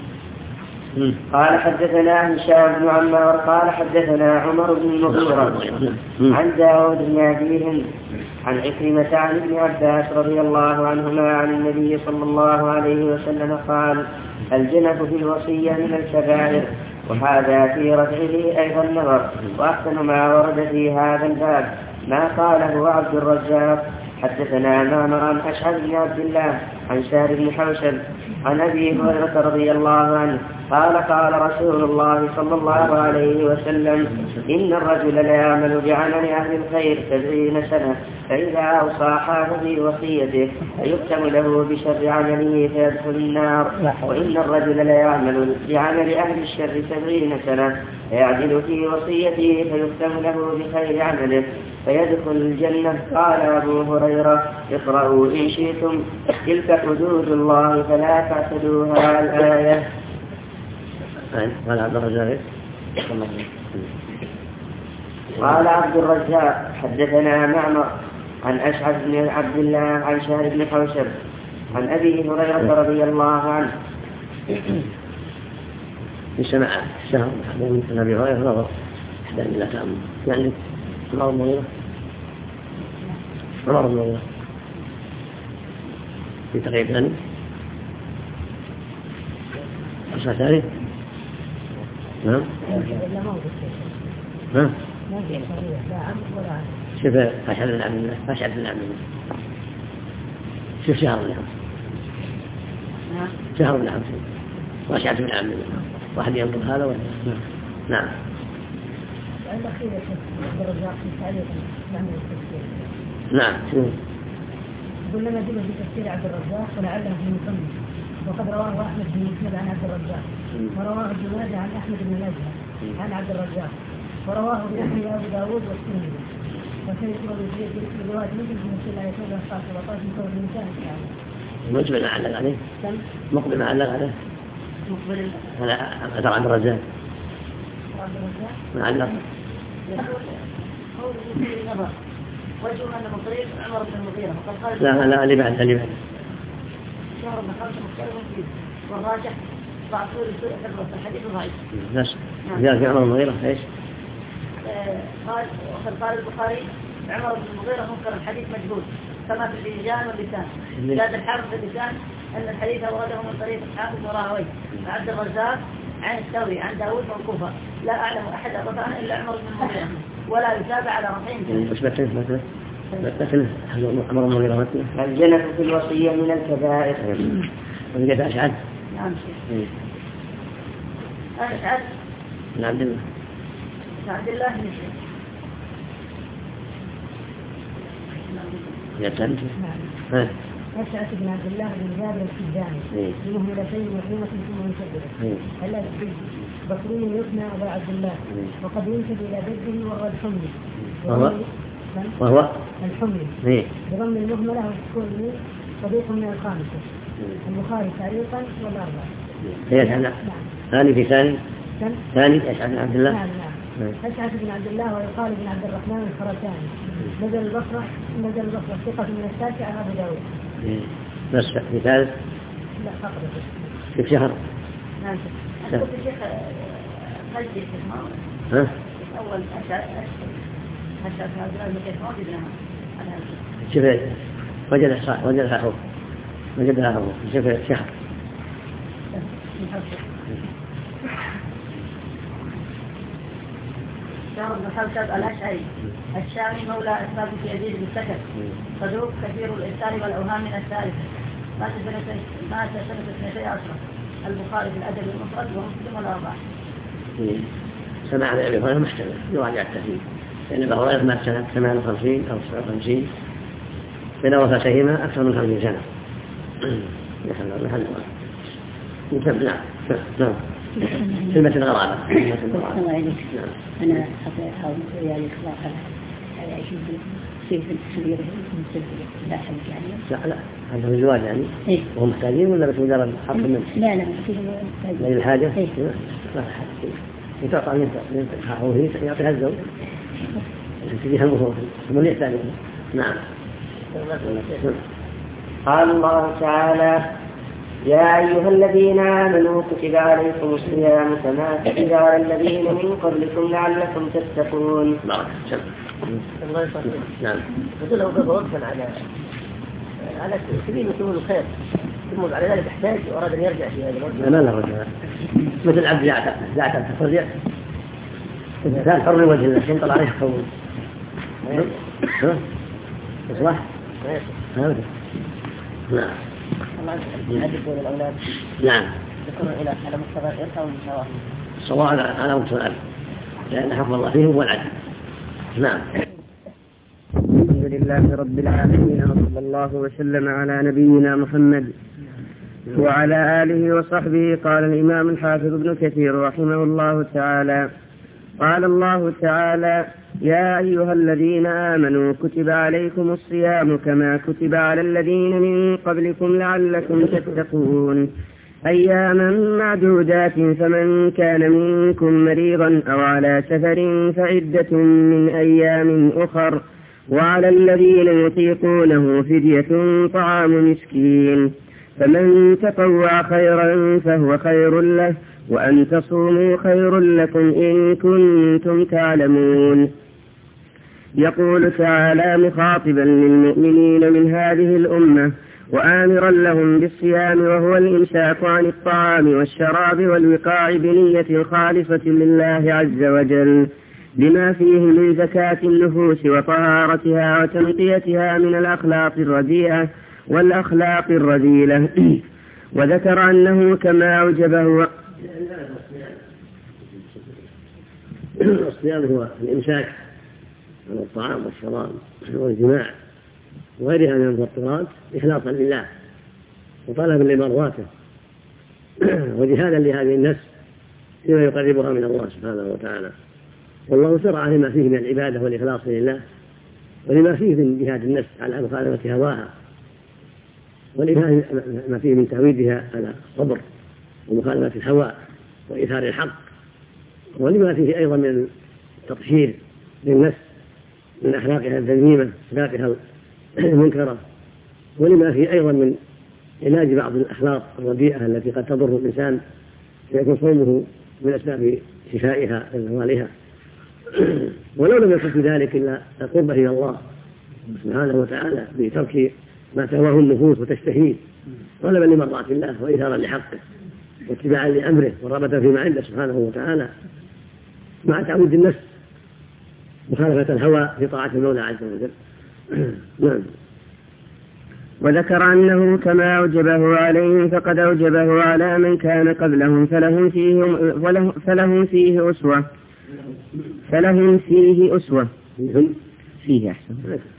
قال حدثنا هشام بن عمار قال حدثنا عمر بن المغيرة عن داود بن أبي هند عن عكرمة عن ابن عباس رضي الله عنهما عن النبي صلى الله عليه وسلم قال الجنة في الوصية من الكبائر وهذا في رفعه أيضا نظر. وأحسن ما ورد في هذا الباب ما قاله عبد الرزاق حدثنا معمر عن أشعث بن عبد الله عن سهل بن حوشب عن أبي هريرة رضي الله عنه قال رسول الله صلى الله عليه وسلم إن الرجل لا يعمل بعمل أهل الخير 70 سنة فإذا أوصى حاف في وصيته فيختم له بشر عمله فيدخل النار، وإن الرجل لا يعمل بعمل أهل الشر 70 سنة فيعدل في وصيته فيختم له بخير عمله فيدخل الجنة. قال أبو هريرة اقرأوا إن شئتم تلك حدود الله فلا تعتدوها. الآية. قال عبد الرزاق قال عبد الرزاق حدثنا معمر عن أشعث بن عبد الله عن سهل بن حوشب عن أبي هريرة رضي الله عنه بسمع السهر من أبي هريرة نظر أحداث لا تأمل يعني عمر المغيرة في تقريب ثاني أصلا ثاني نعم شوف أشهد بن عبد الله شوف شهر بن عبد وأشهد بن عبد الله واحد ينظر هذا ولا نعم. نعم يقول لما جئنا في تفسير عبد الرزاق ولعله في مصنف وقد رواه أحمد بن مسند عن عبد الرزاق ورواه ابن ماجه عن أحمد بن نجح عن عبد الرزاق ورواه ابن أبي داود والترمذي وسيذكر في رواية مسلم في مسلم عليه وسلم قال 17 من كون الإنسان مقبل علق عليه مقبل علق عليه هذا أثر عبد الرزاق معلق وجه أن مطريق عمر بن المغيرة فقد قال لا اللي بعد شهر بن خمسة مختلف فيه والراجح بعض طول الحديث ضعيف. بس جاء في عمر بن المغيرة ايش؟ قال البخاري عمر بن المغيرة منكر الحديث مجهول كما في اللسان واللسان. زاد الحافظ في اللسان أن الحديث ورده من طريق الحافظ وراهويه عبد الرزاق عن الثوري عن داود موقوفا لا أعلم أحد رفعه إلا عمر بن المغيرة ولا يتابع على رفعه. وش مثله عمر بن المغيرة مثله الجنة في الوصية من الكبائر. وجد أشعث نعم شيخ أشعث بن عبد الله بن شيخ يتنت أشعث بن عبد الله بن جابر السجاني بمهملتين وحيمة ثم منشدة الذي بصري يثنى أبا عبد الله وقد ينسب إلى جده وهو الحملي وهو الحملي بضم المهملة والسكون صديق من الخامسة. البخاري تعليقا والأربعة. نعم. ثاني في ثاني أشعث بن عبد الله. نعم. أشعث بن عبد الله ويقال بن عبد الرحمن الخرساني نزل البصرة ثقة من التاسع أبو داود. بس في ثالث لا فقط في شهر. نعم. أنت الشيخ خلت الشيخ أول أشعث بن عبد الله كيف موجود لها على هذا. شوف وجدها هو شوف شهر. شهر بن حوشب الأشعري الشامي مولى أسباب في يزيد بن سكر صدوق كثير الإرسال والأوهام من الثالثة مات سنة 12 البخاري في الأدب المفرد ومسلم والأربعة. سمع عن أبي هريرة محتمل يراجع التهذيب لأن أبي هريرة مات سنة 58 أو 59 بين وفاتهما أكثر من 50 سنة. نعم كلمة الغرابة. أنا أحاول يعني إخلاقها على شيء كيف التصوير لا حد يعني. لا هذا الزواج يعني. وهم محتاجين ولا بس مجرد حق منه؟ لا من الحاجة. لا حاجة. يتوقع من حقه يعطيها الزوج. تجيها المفروض ثم يحتاج. نعم. قال الله تعالى يا أيها الذين آمنوا كتب عليكم الصيام كما كتب على الذين من قبلكم لعلكم تتقون. نعم. مثل لو قضى وقفا على سبيل وسبيل الخير ثم بعد ذلك احتاج وأراد أن يرجع في هذا الوقت. ما له رجع مثل عبد يعتق ترجع إنسان حر وجه الله ينطل عليه قول. إصلاح هذا. نعم. يحدثون الأولاد. نعم. يكونوا إلى على مقتضى الإرث أو المساواة. الصواب على مقتضى الإرث، لأن حكم الله فيه هو العدل. نعم. الحمد لله رب العالمين، وصلى الله وسلم على نبينا محمد وعلى آله وصحبه. قال الإمام الحافظ ابن كثير رحمه الله تعالى: قال الله تعالى: يا أيها الذين آمنوا كتب عليكم الصيام كما كتب على الذين من قبلكم لعلكم تتقون أياما معدودات، فمن كان منكم مريضا أو على سفر فعدة من أيام أخر، وعلى الذين يطيقونه فدية طعام مسكين، فمن تطوع خيرا فهو خير له، وأن تصوموا خير لكم إن كنتم تعلمون. يقول تعالى مخاطبا للمؤمنين من هذه الأمة وآمرا لهم بالصيام، وهو الإمساك عن الطعام والشراب والوقاع بنية خالصة لله عز وجل، بما فيه من زكاة النفوس وطهارتها وتنقيتها من الأخلاق الرديئة والأخلاق الرذيلة. وذكر أنه كما أوجبه الصيام هو الإمساك عن الطعام والشراب والجماع وغيرها من المفطرات إخلاصا لله وطلبا لمرضاته وجهادا لهذه النفس فيما يقربها من الله سبحانه وتعالى. والله شرع لما فيه من العبادة والإخلاص لله، ولما فيه من جهاد النفس على مخالفة هواها، ولما فيه من تعويدها على الصبر ومخالفة الهوى وإيثار الحق، ولما فيه أيضا من التطهير للنفس من أخلاقها الذميمة أخلاقها المنكرة، ولما فيه أيضا من علاج بعض الأخلاق الرديئة التي قد تضر الإنسان، فيكون صومه من أسباب شفائها وزوالها. ولو لم يكن في ذلك إلا القرب إلى الله سبحانه وتعالى بترك ما تهواه النفوس وتشتهيه طلبا لمرضاة الله وإيثارا لحقه واتباعا لأمره ورغبة فيما عنده سبحانه وتعالى، مع تعويد النفس مخالفة الهوى في طاعة المولى عز وجل. نعم. وذكر أنه كما أوجبه عليهم فقد أوجبه على من كان قبلهم، فلهم فيه أسوة فيه أحسن.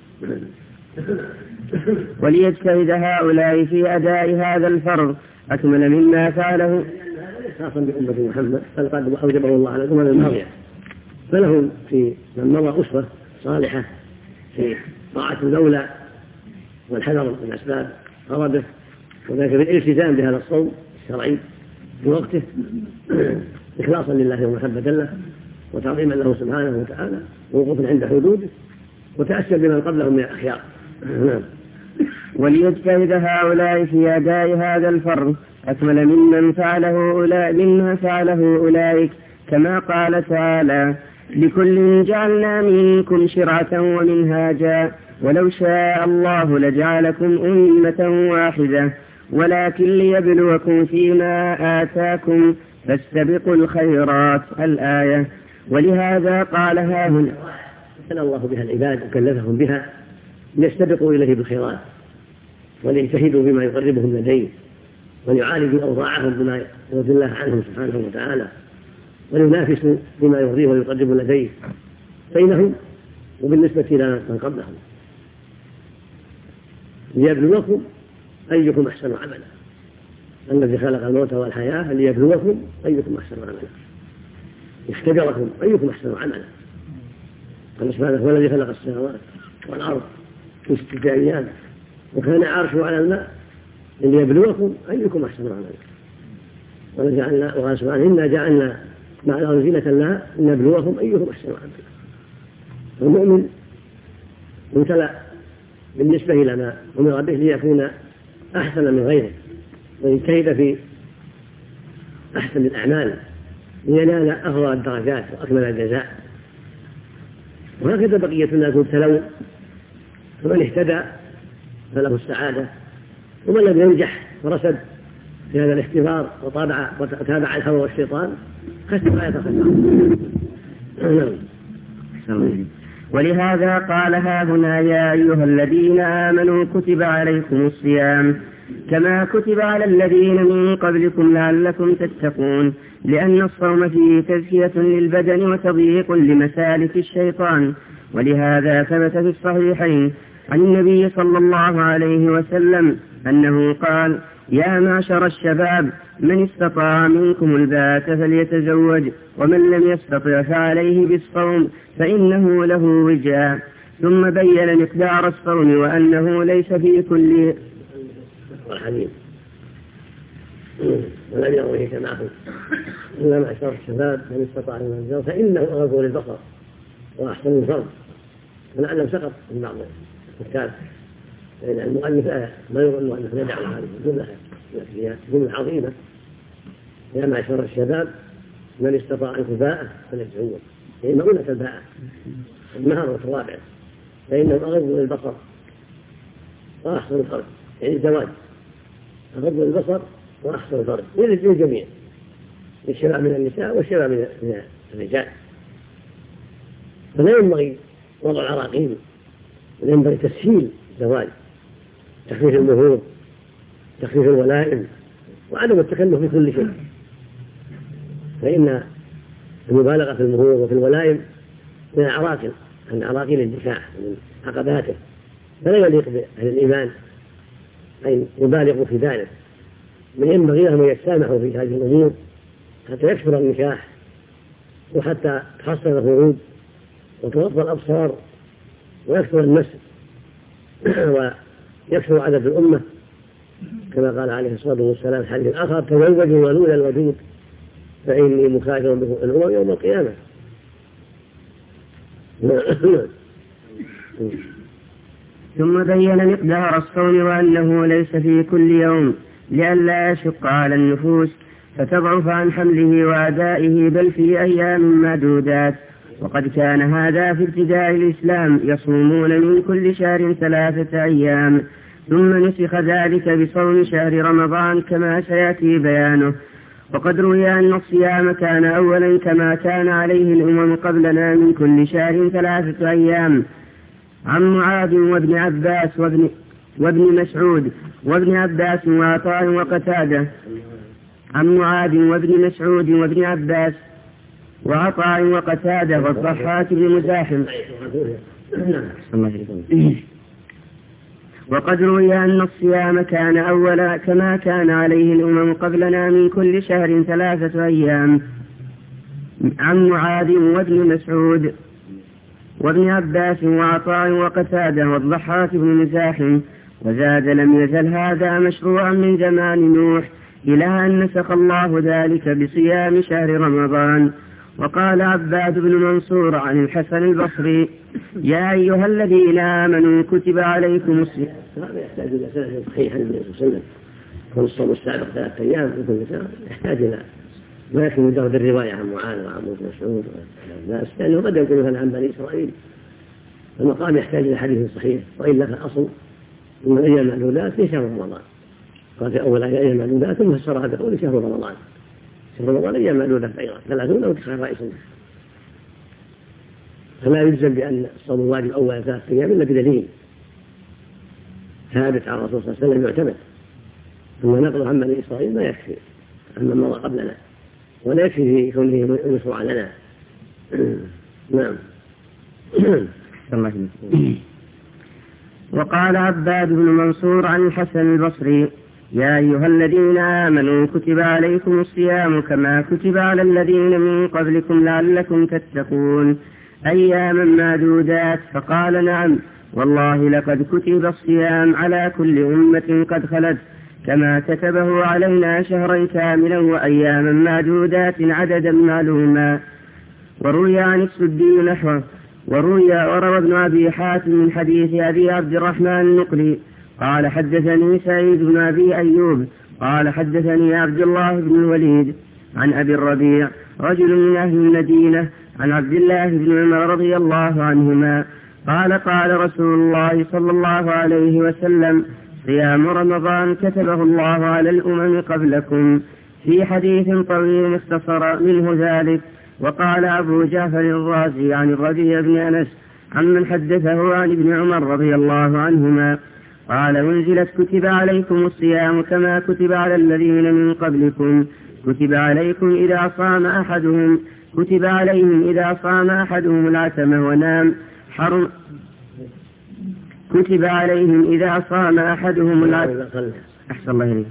وليجتهد هؤلاء في أداء هذا الفرض أكمل مما فعله خاصا بأمة محمد، بل قد أوجبه الله على الأمم الماضية، فلهم في من مضى أسوة صالحة في طاعة المولى والحذر من أسباب غضبه، وذلك بالالتزام بهذا الصوم الشرعي في وقته إخلاصا لله ومحبة له وتعظيما له سبحانه وتعالى ووقوفا عند حدوده وتأسيا بمن قبلهم من الأخيار. وليجتهد هؤلاء في أداء هذا الفرض أكمل مما فعله أولئك، كما قال تعالى: لكل جعلنا منكم شرعة ومنهاجا ولو شاء الله لجعلكم أمة واحدة ولكن ليبلوكم فيما آتاكم فاستبقوا الخيرات. الآية. ولهذا قال هاهنا ابتلى الله بها العباد وكلفهم بها ليستبقوا إليه بالخيرات وليجتهدوا بما يقربهم لديه وليعالجوا أوضاعهم بما يرضي الله عنهم سبحانه وتعالى ولينافسوا بما يرضيه ويقرب لديه بينهم وبالنسبة إلى من قبلهم، ليبلوكم أيكم أحسن عملا. الذي خلق الموت والحياة ليبلوكم أيكم أحسن عملا، يختبركم أيكم أحسن عملا. قال سبحانه: هو الذي خلق السماوات والأرض في 6 أيام وكان عرشه على الماء ليبلوكم أيكم أحسن عملا. وقال سبحانه: إنا جعلنا مع الأرض زينة لها لنبلوكم أيكم أحسن عملا. المؤمن يبتلى بالنسبة إلى ما أمر به ليكون أحسن من غيره ويجتهد في أحسن الأعمال لينال أفضل الدرجات وأكمل الجزاء. وهكذا بقية الناس يبتلون، فمن اهتدى فله السعادة، ومن لم ينجح ورسد في هذا الاختبار وتابع الهوى والشيطان خسر لا يتخسر. ولهذا قال هاهنا: يا أيها الذين آمنوا كتب عليكم الصيام كما كتب على الذين من قبلكم لعلكم تتقون، لأن الصوم فيه تزكية للبدن وتضييق لمسالك الشيطان. ولهذا ثبت في الصحيحين عن النبي صلى الله عليه وسلم أنه قال: يا معشر الشباب، من استطاع منكم الباءة فليتزوج، ومن لم يستطع فعليه بالصوم فإنه له وجاء. ثم بين مقدار الصوم وأنه ليس في كل والحديث ولم يروه كما إلا معشر الشباب من استطاع منكم الباءة فإنه أغض للبصر وأحسن الفرج. ولعله سقط في بعض الكتاب، لأن المؤلف ما يظن أنه يدع هذه الجملة، هي جملة عظيمة: يا معشر الشباب من استطاع منكم الباءة فليتزوج. هي مؤونة الباءة المهر الرابع، فإنه أغض للبصر وأحسن الفرج، يعني الزواج أغض للبصر وأحسن الفرج للجميع، للشباب من النساء والشباب من الرجال. فلا ينبغي وضع العراقيل، وينبغي تسهيل الزواج، تخفيف المهور، تخفيف الولائم، وعدم التكلف في كل شيء. فإن المبالغة في المهور وفي الولائم من العراقيل، عن عراقيل النكاح من عقباته، فلا يليق بأهل الإيمان أن يبالغوا في ذلك، من ينبغي لهم أن يتسامحوا في هذه الأمور حتى يكثر النكاح، وحتى تحصل الفروض وتغض الأبصار ويكثر النسل ويكثر عدد الأمة، كما قال عليه الصلاة والسلام في حديث آخر: تزوجوا الولود الودود فإني مكافر بكم الأمم يوم القيامة. ثم بين مقدار الصوم وأنه ليس في كل يوم لئلا يشق على النفوس فتضعف عن حمله وأدائه، بل في أيام معدودات. وقد كان هذا في ابتداء الإسلام، يصومون من كل شهر 3 أيام، ثم نسخ ذلك بصوم شهر رمضان كما سيأتي بيانه. وقد روي أن الصيام كان أولا كما كان عليه الأمم قبلنا من كل شهر 3 أيام، عن معاذ وابن عباس وابن مسعود وابن عباس وعطاء وقتادة، عن معاذ وابن مسعود وابن عباس وعطاء وقتادة والضحاك بن مزاحم. وقد روي أن الصيام كان أولا كما كان عليه الأمم قبلنا من كل شهر 3 أيام، عن معاذ وابن مسعود وابن عباس وعطاء وقتادة والضحاك بن مزاحم. وزاد: لم يزل هذا مشروعا من زمان نوح إلى أن نسخ الله ذلك بصيام شهر رمضان. وقال عباد بن منصور عن الحسن البصري: يا أيها الذين آمنوا كتب عليكم الصيام. هذا يحتاج إلى سنة صحيحة للنبي صلى الله عليه وسلم، والصوم السابق 3 أيام يكون يحتاج إلى ما يكفي مجرد الرواية عن معاذ وعن ابن مسعود والناس، لأنه قد يكون مثلا عن بني إسرائيل، المقام يحتاج إلى حديث صحيح، وإلا فالأصل من أيام معدودات في شهر رمضان. قال في أول أيام معدودات ثم فسرها بقول شهر رمضان. شهر رمضان أيام معدودات أيضا 30 أو 29، فلا يلزم بأن الصوم الواجب أول 3 أيام إلا بدليل ثابت عن الرسول صلى الله عليه وسلم يعتمد. ثم نقل عن بني إسرائيل ما يكفي عما مضى قبلنا، ولا يكفي في كونه مشروعا لنا. نعم. وقال عباد بن منصور عن الحسن البصري: يا أيها الذين آمنوا كتب عليكم الصيام كما كتب على الذين من قبلكم لعلكم تتقون، أياما معدودات. فقال: نعم والله لقد كتب الصيام على كل أمة قد خلت، كما كتبه علينا شهرا كاملا وأياما معدودات عددا معلوما. وروي عن السدي نحوه. وروى ابن أبي حاتم من حديث أبي عبد الرحمن النقلي قال: حدثني سعيد بن أبي أيوب قال: حدثني عبد الله بن الوليد عن أبي الربيع رجل من أهل المدينة عن عبد الله بن عمر رضي الله عنهما قال: قال رسول الله صلى الله عليه وسلم: صيام رمضان كتبه الله على الأمم قبلكم، في حديث طويل اختصر منه ذلك. وقال أبو جعفر الرازي عن الربيع بن أنس عمن حدثه عن ابن عمر رضي الله عنهما قال أنزلت كتب عليكم الصيام كما كتب على الذين من قبلكم كتب عليهم إذا صام أحدهم العتمة ونام حرم كتب عليهم إذا صام أحدهم العتمة أحسن الله إليه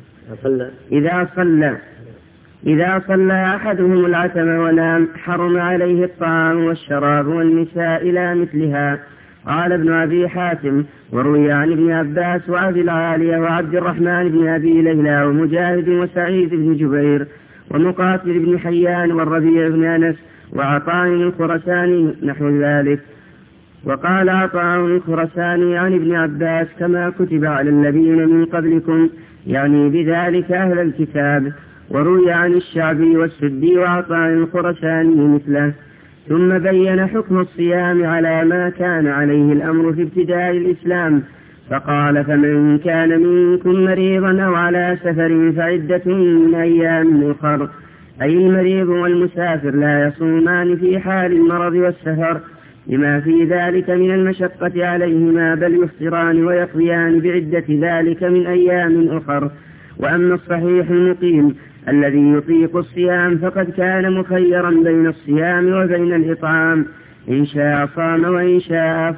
إذا صلى أحدهم العتمة ونام حرم عليه الطعام والشراب والنساء إلى مثلها. قال ابن أبي حاتم وروي عن ابن عباس وأبي العالية وعبد الرحمن بن أبي ليلى ومجاهد وسعيد بن جبير ومقاتل بن حيان والربيع بن أنس وعطاء الخرساني نحو ذلك. وقال عطاء الخرساني عن ابن عباس كما كتب على الذين من قبلكم يعني بذلك أهل الكتاب. وروي عن الشعبي والسدي وعطاء الخرساني مثله. ثم بين حكم الصيام على ما كان عليه الأمر في ابتداء الإسلام فقال فمن كان منكم مريضا أو على سفر فعدة من أيام أخر أي المريض والمسافر لا يصومان في حال المرض والسفر لما في ذلك من المشقة عليهما بل يفطران ويقضيان بعدة ذلك من أيام أخر. وأما الصحيح المقيم الذي يطيق الصيام فقد كان مخيرا بين الصيام وبين الإطعام إن شاء صام وإن شاء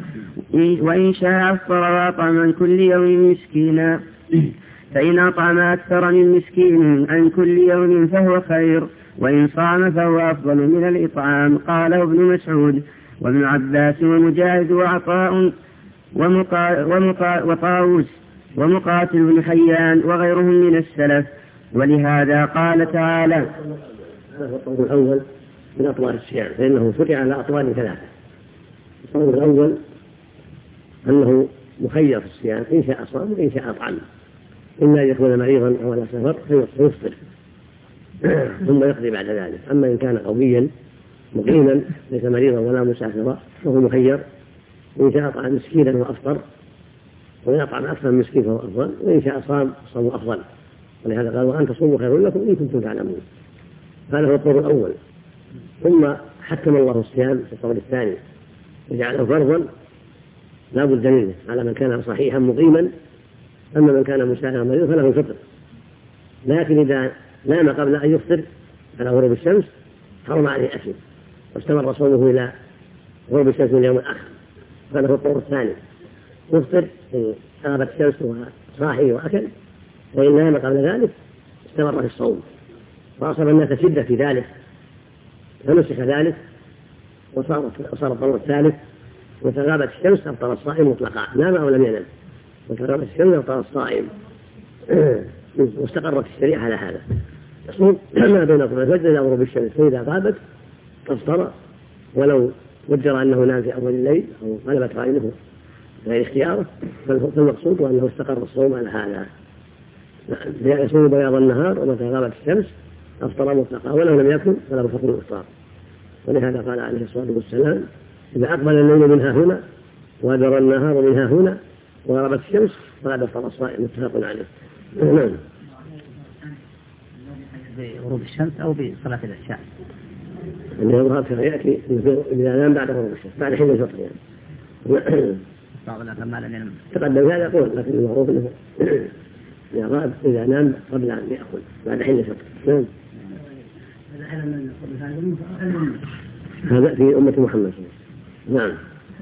أفطر وأطعم عن كل يوم مسكينا فإن أطعم أكثر من مسكين عن كل يوم فهو خير وإن صام فهو أفضل من الإطعام. قاله ابن مسعود وابن عباس ومجاهد وعطاء وطاووس ومقاتل بن حيان وغيرهم من السلف. ولهذا قال تعالى هذا هو الطور الأول من أطوار الصيام فإنه فرع على أطوار ثلاثة. الطور الأول أنه مخير في الصيام إن شاء صام وإن شاء أطعم إما أن يكون مريضا أو على سفر فيفطر ثم يقضي بعد ذلك. أما إن كان قويا مقيما ليس مريضا ولا مسافرا فهو مخير إن شاء أطعم مسكينا وأفطر وإن أطعم أكثر من مسكين فهو أفضل وإن شاء صام صوم أفضل. ولهذا قال وأن تصوموا خير لكم إن كنتم تعلمون. هذا هو الطور الأول. ثم حكم الله الصيام في الطور الثاني وجعله فرضا لا بد منه على من كان صحيحا مقيما. أما من كان مسافرا مريضا فله الفطر لكن إذا نام قبل أن يفطر على غروب الشمس حرم عليه أكل واستمر صومه إلى غروب الشمس من اليوم الآخر. هذا هو الطور الثاني يفطر إن غابت الشمس وصاحي وأكل وإن نام قبل ذلك استمر في الصوم. وأصاب الناس شدة في ذلك فنسخ ذلك وصار الطور الثالث وإذا غابت الشمس أفطر الصائم مطلقا نام أو لم ينم وإذا غابت الشمس أفطر الصائم واستقرت الشريعة على هذا. يصوم ما بين طلوع الفجر إلى غروب الشمس فإذا غابت أفطر ولو وجر أنه نام في أول الليل أو غلبت عينه غير اختياره فالمقصود أنه استقر الصوم على هذا. يصوم بياض النهار ومتى غابت الشمس أفطر مطلقا ولو لم يكن فلا بفطر الإفطار. ولهذا قال عليه الصلاة والسلام إذا أقبل الليل منها هنا وأدبر النهار منها هنا وغربت الشمس فقد أفطر الصائم متفق عليه. نعم. بغروب الشمس أو بصلاة العشاء اللي يظهر يأتي إذا نام بعد غروب الشمس بعد حين الفطر يعني. تقدم هذا يقول لكن المعروف أنه إذا نام قبل أن يأكل بعد حين الفطر. نعم. هذا في أمة محمد. نعم.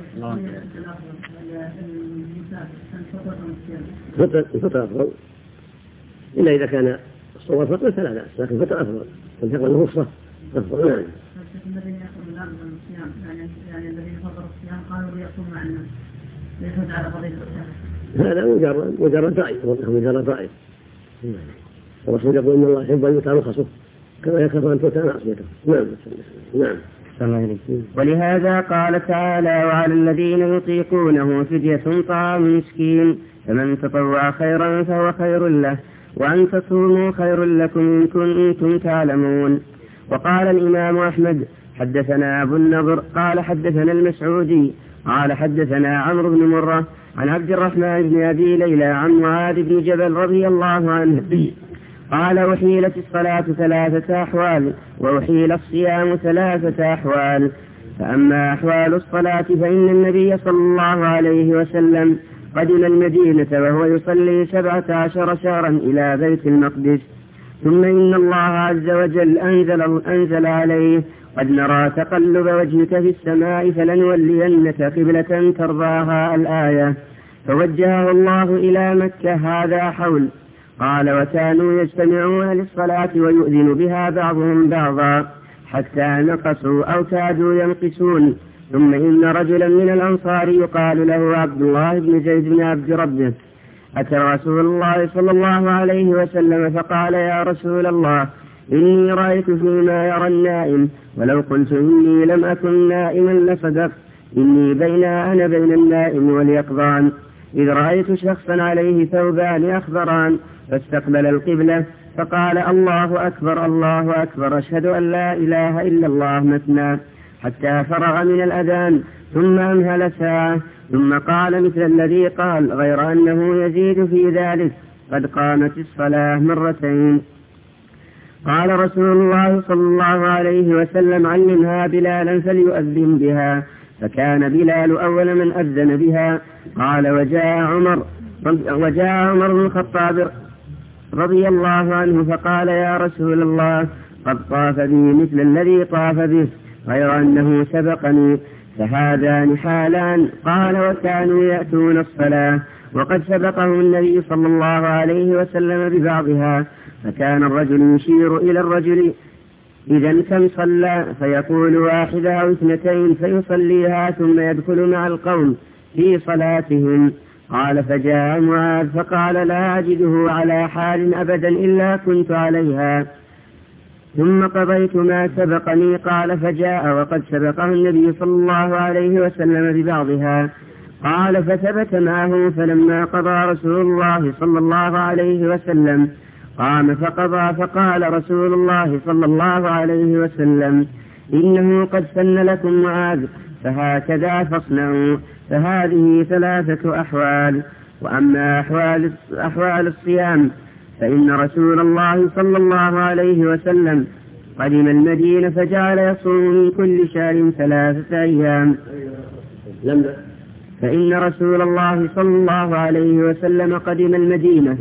الفطر أفضل إلا إذا كان الصوم فطر فلا بأس لكن الفطر أفضل فالفطر الرخصة أفضل. نعم. الذين يأكلون الصيام يعني الذين فطروا الصيام قالوا ليصوم مع الناس ليس على قضية الصيام. هذا مجرد رأي مجرد رأي. الرسول يقول إن الله يحب أن يؤتى رخصه كما يخاف أن تؤتى معصيته. نعم. نعم. ولهذا قال تعالى وعلى الذين يطيقونه فدية طعام مسكين فمن تطوع خيرا فهو خير له وأن تصوموا خير لكم إن كنتم تعلمون. وقال الإمام أحمد حدثنا أبو النضر قال حدثنا المسعودي قال حدثنا عمرو بن مرة عن عبد الرحمن بن أبي ليلى عن معاذ بن جبل رضي الله عنه قال أحيلت الصلاة 3 أحوال وأحيل الصيام 3 أحوال. فأما أحوال الصلاة فإن النبي صلى الله عليه وسلم قدم المدينة وهو يصلي 17 شهرا إلى بيت المقدس. ثم إن الله عز وجل أنزل عليه: قد نرى تقلب وجهك في السماء فلنولينك قبلة ترضاها الآية. فوجهه الله إلى مكة. هذا حول. قال: وكانوا يجتمعون للصلاة ويؤذن بها بعضهم بعضا حتى نقصوا أو كادوا ينقصون. ثم إن رجلا من الأنصار يقال له عبد الله بن زيد بن عبد ربه أتى رسول الله صلى الله عليه وسلم فقال: يا رسول الله، إني رأيت فيما يرى النائم، ولو قلت إني لم أكن نائما لصدقت، إني أنا بين النائم واليقظان، إذ رأيت شخصا عليه ثوبان أخضران فاستقبل القبلة فقال: الله أكبر الله أكبر، أشهد أن لا إله إلا الله مثنى، حتى فرغ من الأذان، ثم أمهل ساعة، ثم قال مثل الذي قال، غير أنه يزيد في ذلك: قد قامت الصلاة مرتين. قال رسول الله صلى الله عليه وسلم: علمها بلالا فليؤذن بها. فكان بلال أول من أذن بها. قال: وجاء عمر بن الخطاب رضي الله عنه فقال: يا رسول الله، قد طاف بي مثل الذي طاف به، غير أنه سبقني. فهذان حالان. قال: وكانوا يأتون الصلاة وقد سبقه النبي صلى الله عليه وسلم ببعضها، فكان الرجل يشير إلى الرجل: إذا كم صلى؟ فيقول: واحدة أو 2 فيصليها ثم يدخل مع القوم في صلاتهم. قال: فجاء معاذ فقال: لا أجده على حال أبدا إلا كنت عليها، ثم قضيت ما سبقني. قال: فجاء وقد سبقه النبي صلى الله عليه وسلم ببعضها. قال: فثبت معه، فلما قضى رسول الله صلى الله عليه وسلم قام فقضى، فقال رسول الله صلى الله عليه وسلم: إنه قد سن لكم معاذ، فهكذا فاصنعوا. فهذه 3 أحوال. وأما أحوال الصيام فإن رسول الله صلى الله عليه وسلم قدم المدينة فجعل يصوم من كل شهر 3 أيام. فإن رسول الله صلى الله عليه وسلم قدم المدينة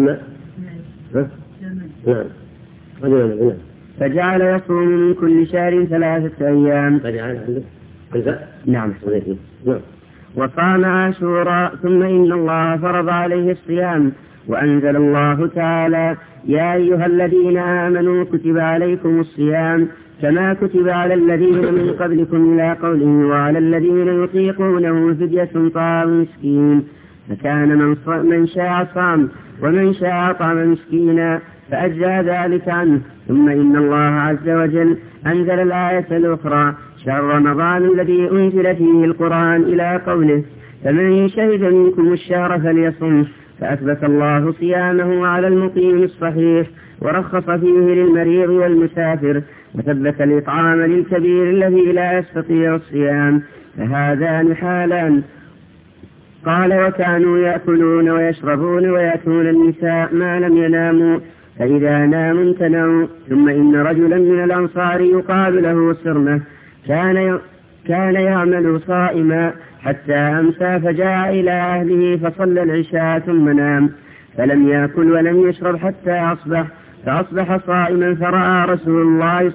فجعل يصوم من كل شهر 3 أيام. نعم. وصام عاشوراء. ثم إن الله فرض عليه الصيام، وأنزل الله تعالى: يا أيها الذين آمنوا كتب عليكم الصيام كما كتب على الذين من قبلكم، إلى قوله: وعلى الذين يطيقونه فدية طعام مسكين، فكان من شاء صام ومن شاء طعم مسكينا، فأجزى ذلك عنه. ثم إن الله عز وجل أنزل الآية الأخرى: شهر رمضان الذي أنزل فيه القرآن، إلى قوله: فمن شهد منكم الشهر فليصم. فأثبت الله صيامه على المقيم الصحيح، ورخص فيه للمريض والمسافر، وثبت الإطعام للكبير الذي لا يستطيع الصيام. فهذان حالان. قال: وكانوا يأكلون ويشربون ويأتون النساء ما لم يناموا، فإذا ناموا امتنعوا. ثم إن رجلا من الأنصار يقال له سرمة كان يعمل صائما حتى أمسى، فجاء إلى أهله فصلى العشاء ثم نام، فلم يأكل ولم يشرب حتى أصبح، فأصبح صائما. فرآه رسول الله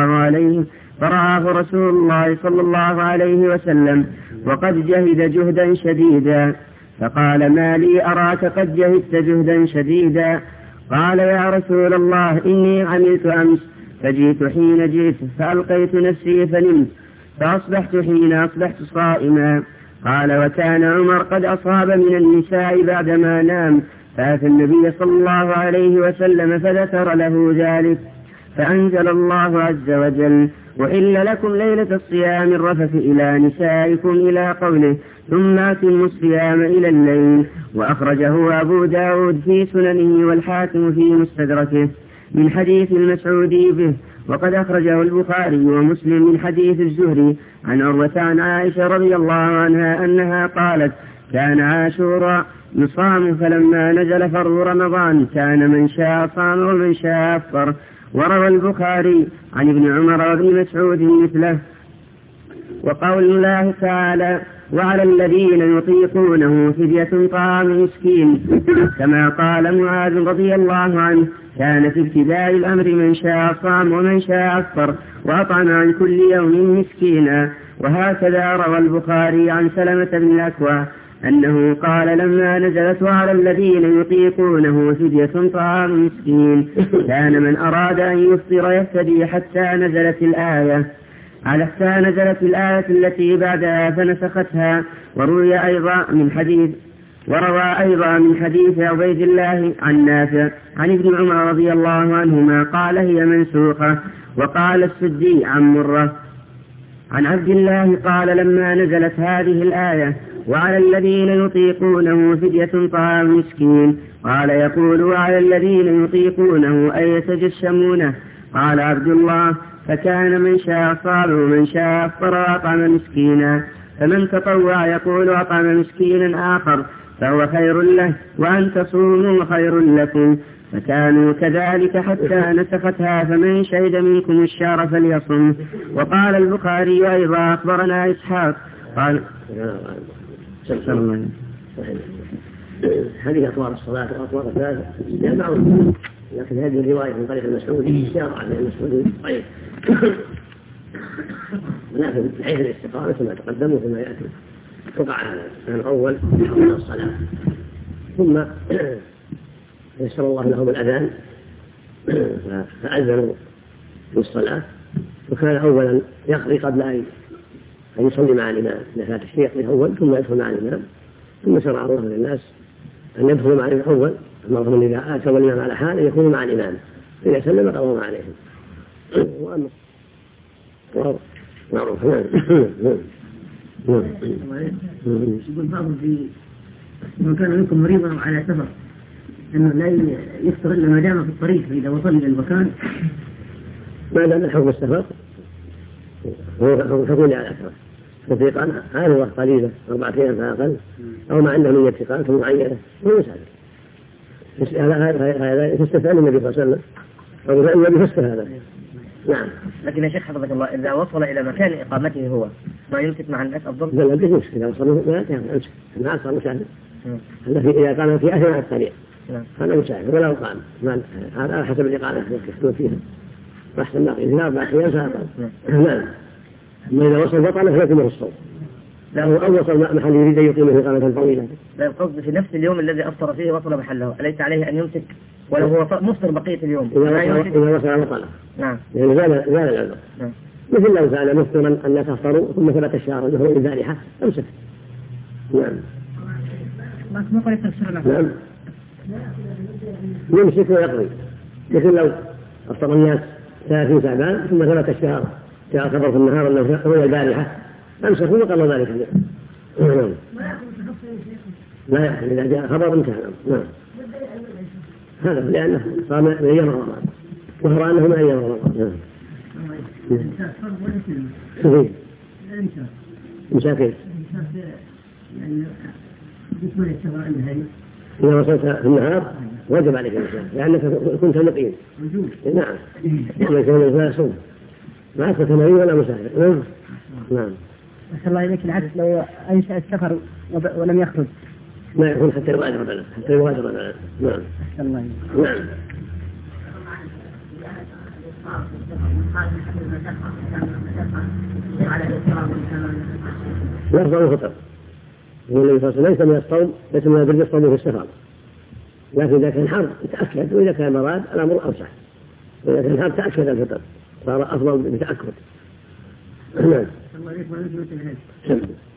صلى الله عليه وسلم وقد جهد جهدا شديدا، فقال: ما لي أراك قد جهدت جهدا شديدا؟ قال: يا رسول الله، إني عملت أمس فجئت حين جئت فألقيت نفسي فنمت، فأصبحت حين أصبحت صائما. قال: وكان عمر قد أصاب من النساء بعدما نام، فأتى النبي صلى الله عليه وسلم فذكر له ذلك، فأنزل الله عز وجل: وإلا لكم ليلة الصيام الرفث إلى نسائكم، إلى قوله: ثم أتموا الصيام إلى الليل. وأخرجه أبو داود في سننه والحاكم في مستدركه من حديث المسعودي به، وقد أخرجه البخاري ومسلم من حديث الزهري عن عروة عن عائشة رضي الله عنها أنها قالت: كان عاشوراء يصام، فلما نزل فرض رمضان كان من شاء صام ومن شاء أفطر. وروى البخاري عن ابن عمر وابن مسعود مثله. وقول الله تعالى: وعلى الذين يطيقونه فدية طعام مسكين، كما قال معاذ رضي الله عنه: كان في ابتداء الأمر من شاء صام ومن شاء أفطر وأطعم عن كل يوم مسكينا. وهكذا روى البخاري عن سلمة بن الأكوع أنه قال: لما نزلت وعلى الذين يطيقونه فدية طعام مسكين، كان من أراد أن يفطر يفتدي حتى نزلت الآية التي بعدها فنسختها. وروى أيضا من حديث عبيد الله عن نافع عن ابن عمر رضي الله عنهما قال: هي منسوخة. وقال السدي عن مرة عن عبد الله قال: لما نزلت هذه الآية وعلى الذين يطيقونه فدية طعام مسكين، قال: يقول: وعلى الذين يطيقونه أي يتجشمونه. قال عبد الله: فكان من شاء صام ومن شاء أفطر وأطعم مسكينا، فمن تطوع يقول: أطعم مسكينا آخر فهو خير له، وأن تصوموا خير لكم. فكانوا كذلك حتى نسختها، فمن شهد منكم الشهر فليصم. وقال البخاري أيضا: أخبرنا إسحاق قال: هذه أطوار الصلاة وأطوار الثلاثة معروف، لكن هذه الرواية من طريق المسعودي اشتهر عن المسعودي طيب. لكن من حيث الاستقامة كما تقدم وكما يأتي وقع الأول من الصلاة، ثم يسر الله لهم الأذان فأذنوا في الصلاة، وكان أولا يقضي قبل أن يصلي مع الإمام. إذا فات الشيء يقضي الأول ثم يدخل مع الإمام، ثم شرع الله للناس أن يدخلوا مع الإمام الأول. اللهم إذا آتوا الإمام على حال يكونوا مع الإمام، إذا سلم قضوا عليهم. وأما معروف. يقول بعضهم في من كان منكم مريضا أو على سفر أنه لا يفطر إلا ما دام في الطريق، فإذا وصل إلى المكان ما دام حكم السفر هو حكم على السفر. تطيق هذه قليلة 4 أيام فأقل، أو ما عنده نية إقامة معينة هو مسافر. هذا تستفعل النبي صلى الله عليه وسلم أو النبي فسر هذا. نعم. لكن يا شيخ حفظك الله، إذا وصل إلى مكان إقامته هو ما يمسك مع الناس أفضل؟ لا بجوز. إذا وصل لا يمسك، ما صار مسافر. إذا قام في أثناء الطريق هذا مسافر ولا قام، هذا حسب الإقامة يكتبون فيها. وأحسن ما إذا 4 أيام فأقل. نعم. أما إذا وصل بطل فيكمل الصوم. أو وصل محل يريد أن يقيمه إقامة طويلة. لا، القصد في نفس اليوم الذي أفطر فيه وصل محله، أليس عليه أن يمسك ولو هو مفطر بقية اليوم؟ إذا وصل بطل. نعم. يعني زال العذر. نعم. مثل لو كان مفطرا أن تفطروا ثم ثبت الشهر له البارحة أمسك. نعم. نعم. يمسك ويقضي، مثل لو أفطر الناس 30 شعبان ثم ثبت الشهر جاء خبر في النهار أنه هو البارحة أمسك وقال ذلك. نعم. لا يحصل إذا جاء خبر انتهى. نعم. هذا لأنه صار من أيام رمضان وهو أنه من أيام رمضان. صحيح. مساكين. إذا وصلت في النهار وجب عليك المساء لأنك كنت مقيم. نعم. ومن كان الإنسان يصوم ما أكثر مريض ولا مسافر. نعم. أسأل الله إليك العكس، لو أنشأ السفر ولم يخرج ما يكون حتى يغادر بلد. نعم. أسأل الله نعم. لا يفضل الفطر. النبي صلى الله عليه وسلم ليس من الصوم، ليس من البر الصوم في السفر، لكن إذا كان حر تأكد، وإذا كان مراد الأمر أوسع. وإذا كان حر تأكد الفطر صار أفضل بتأكد. نعم.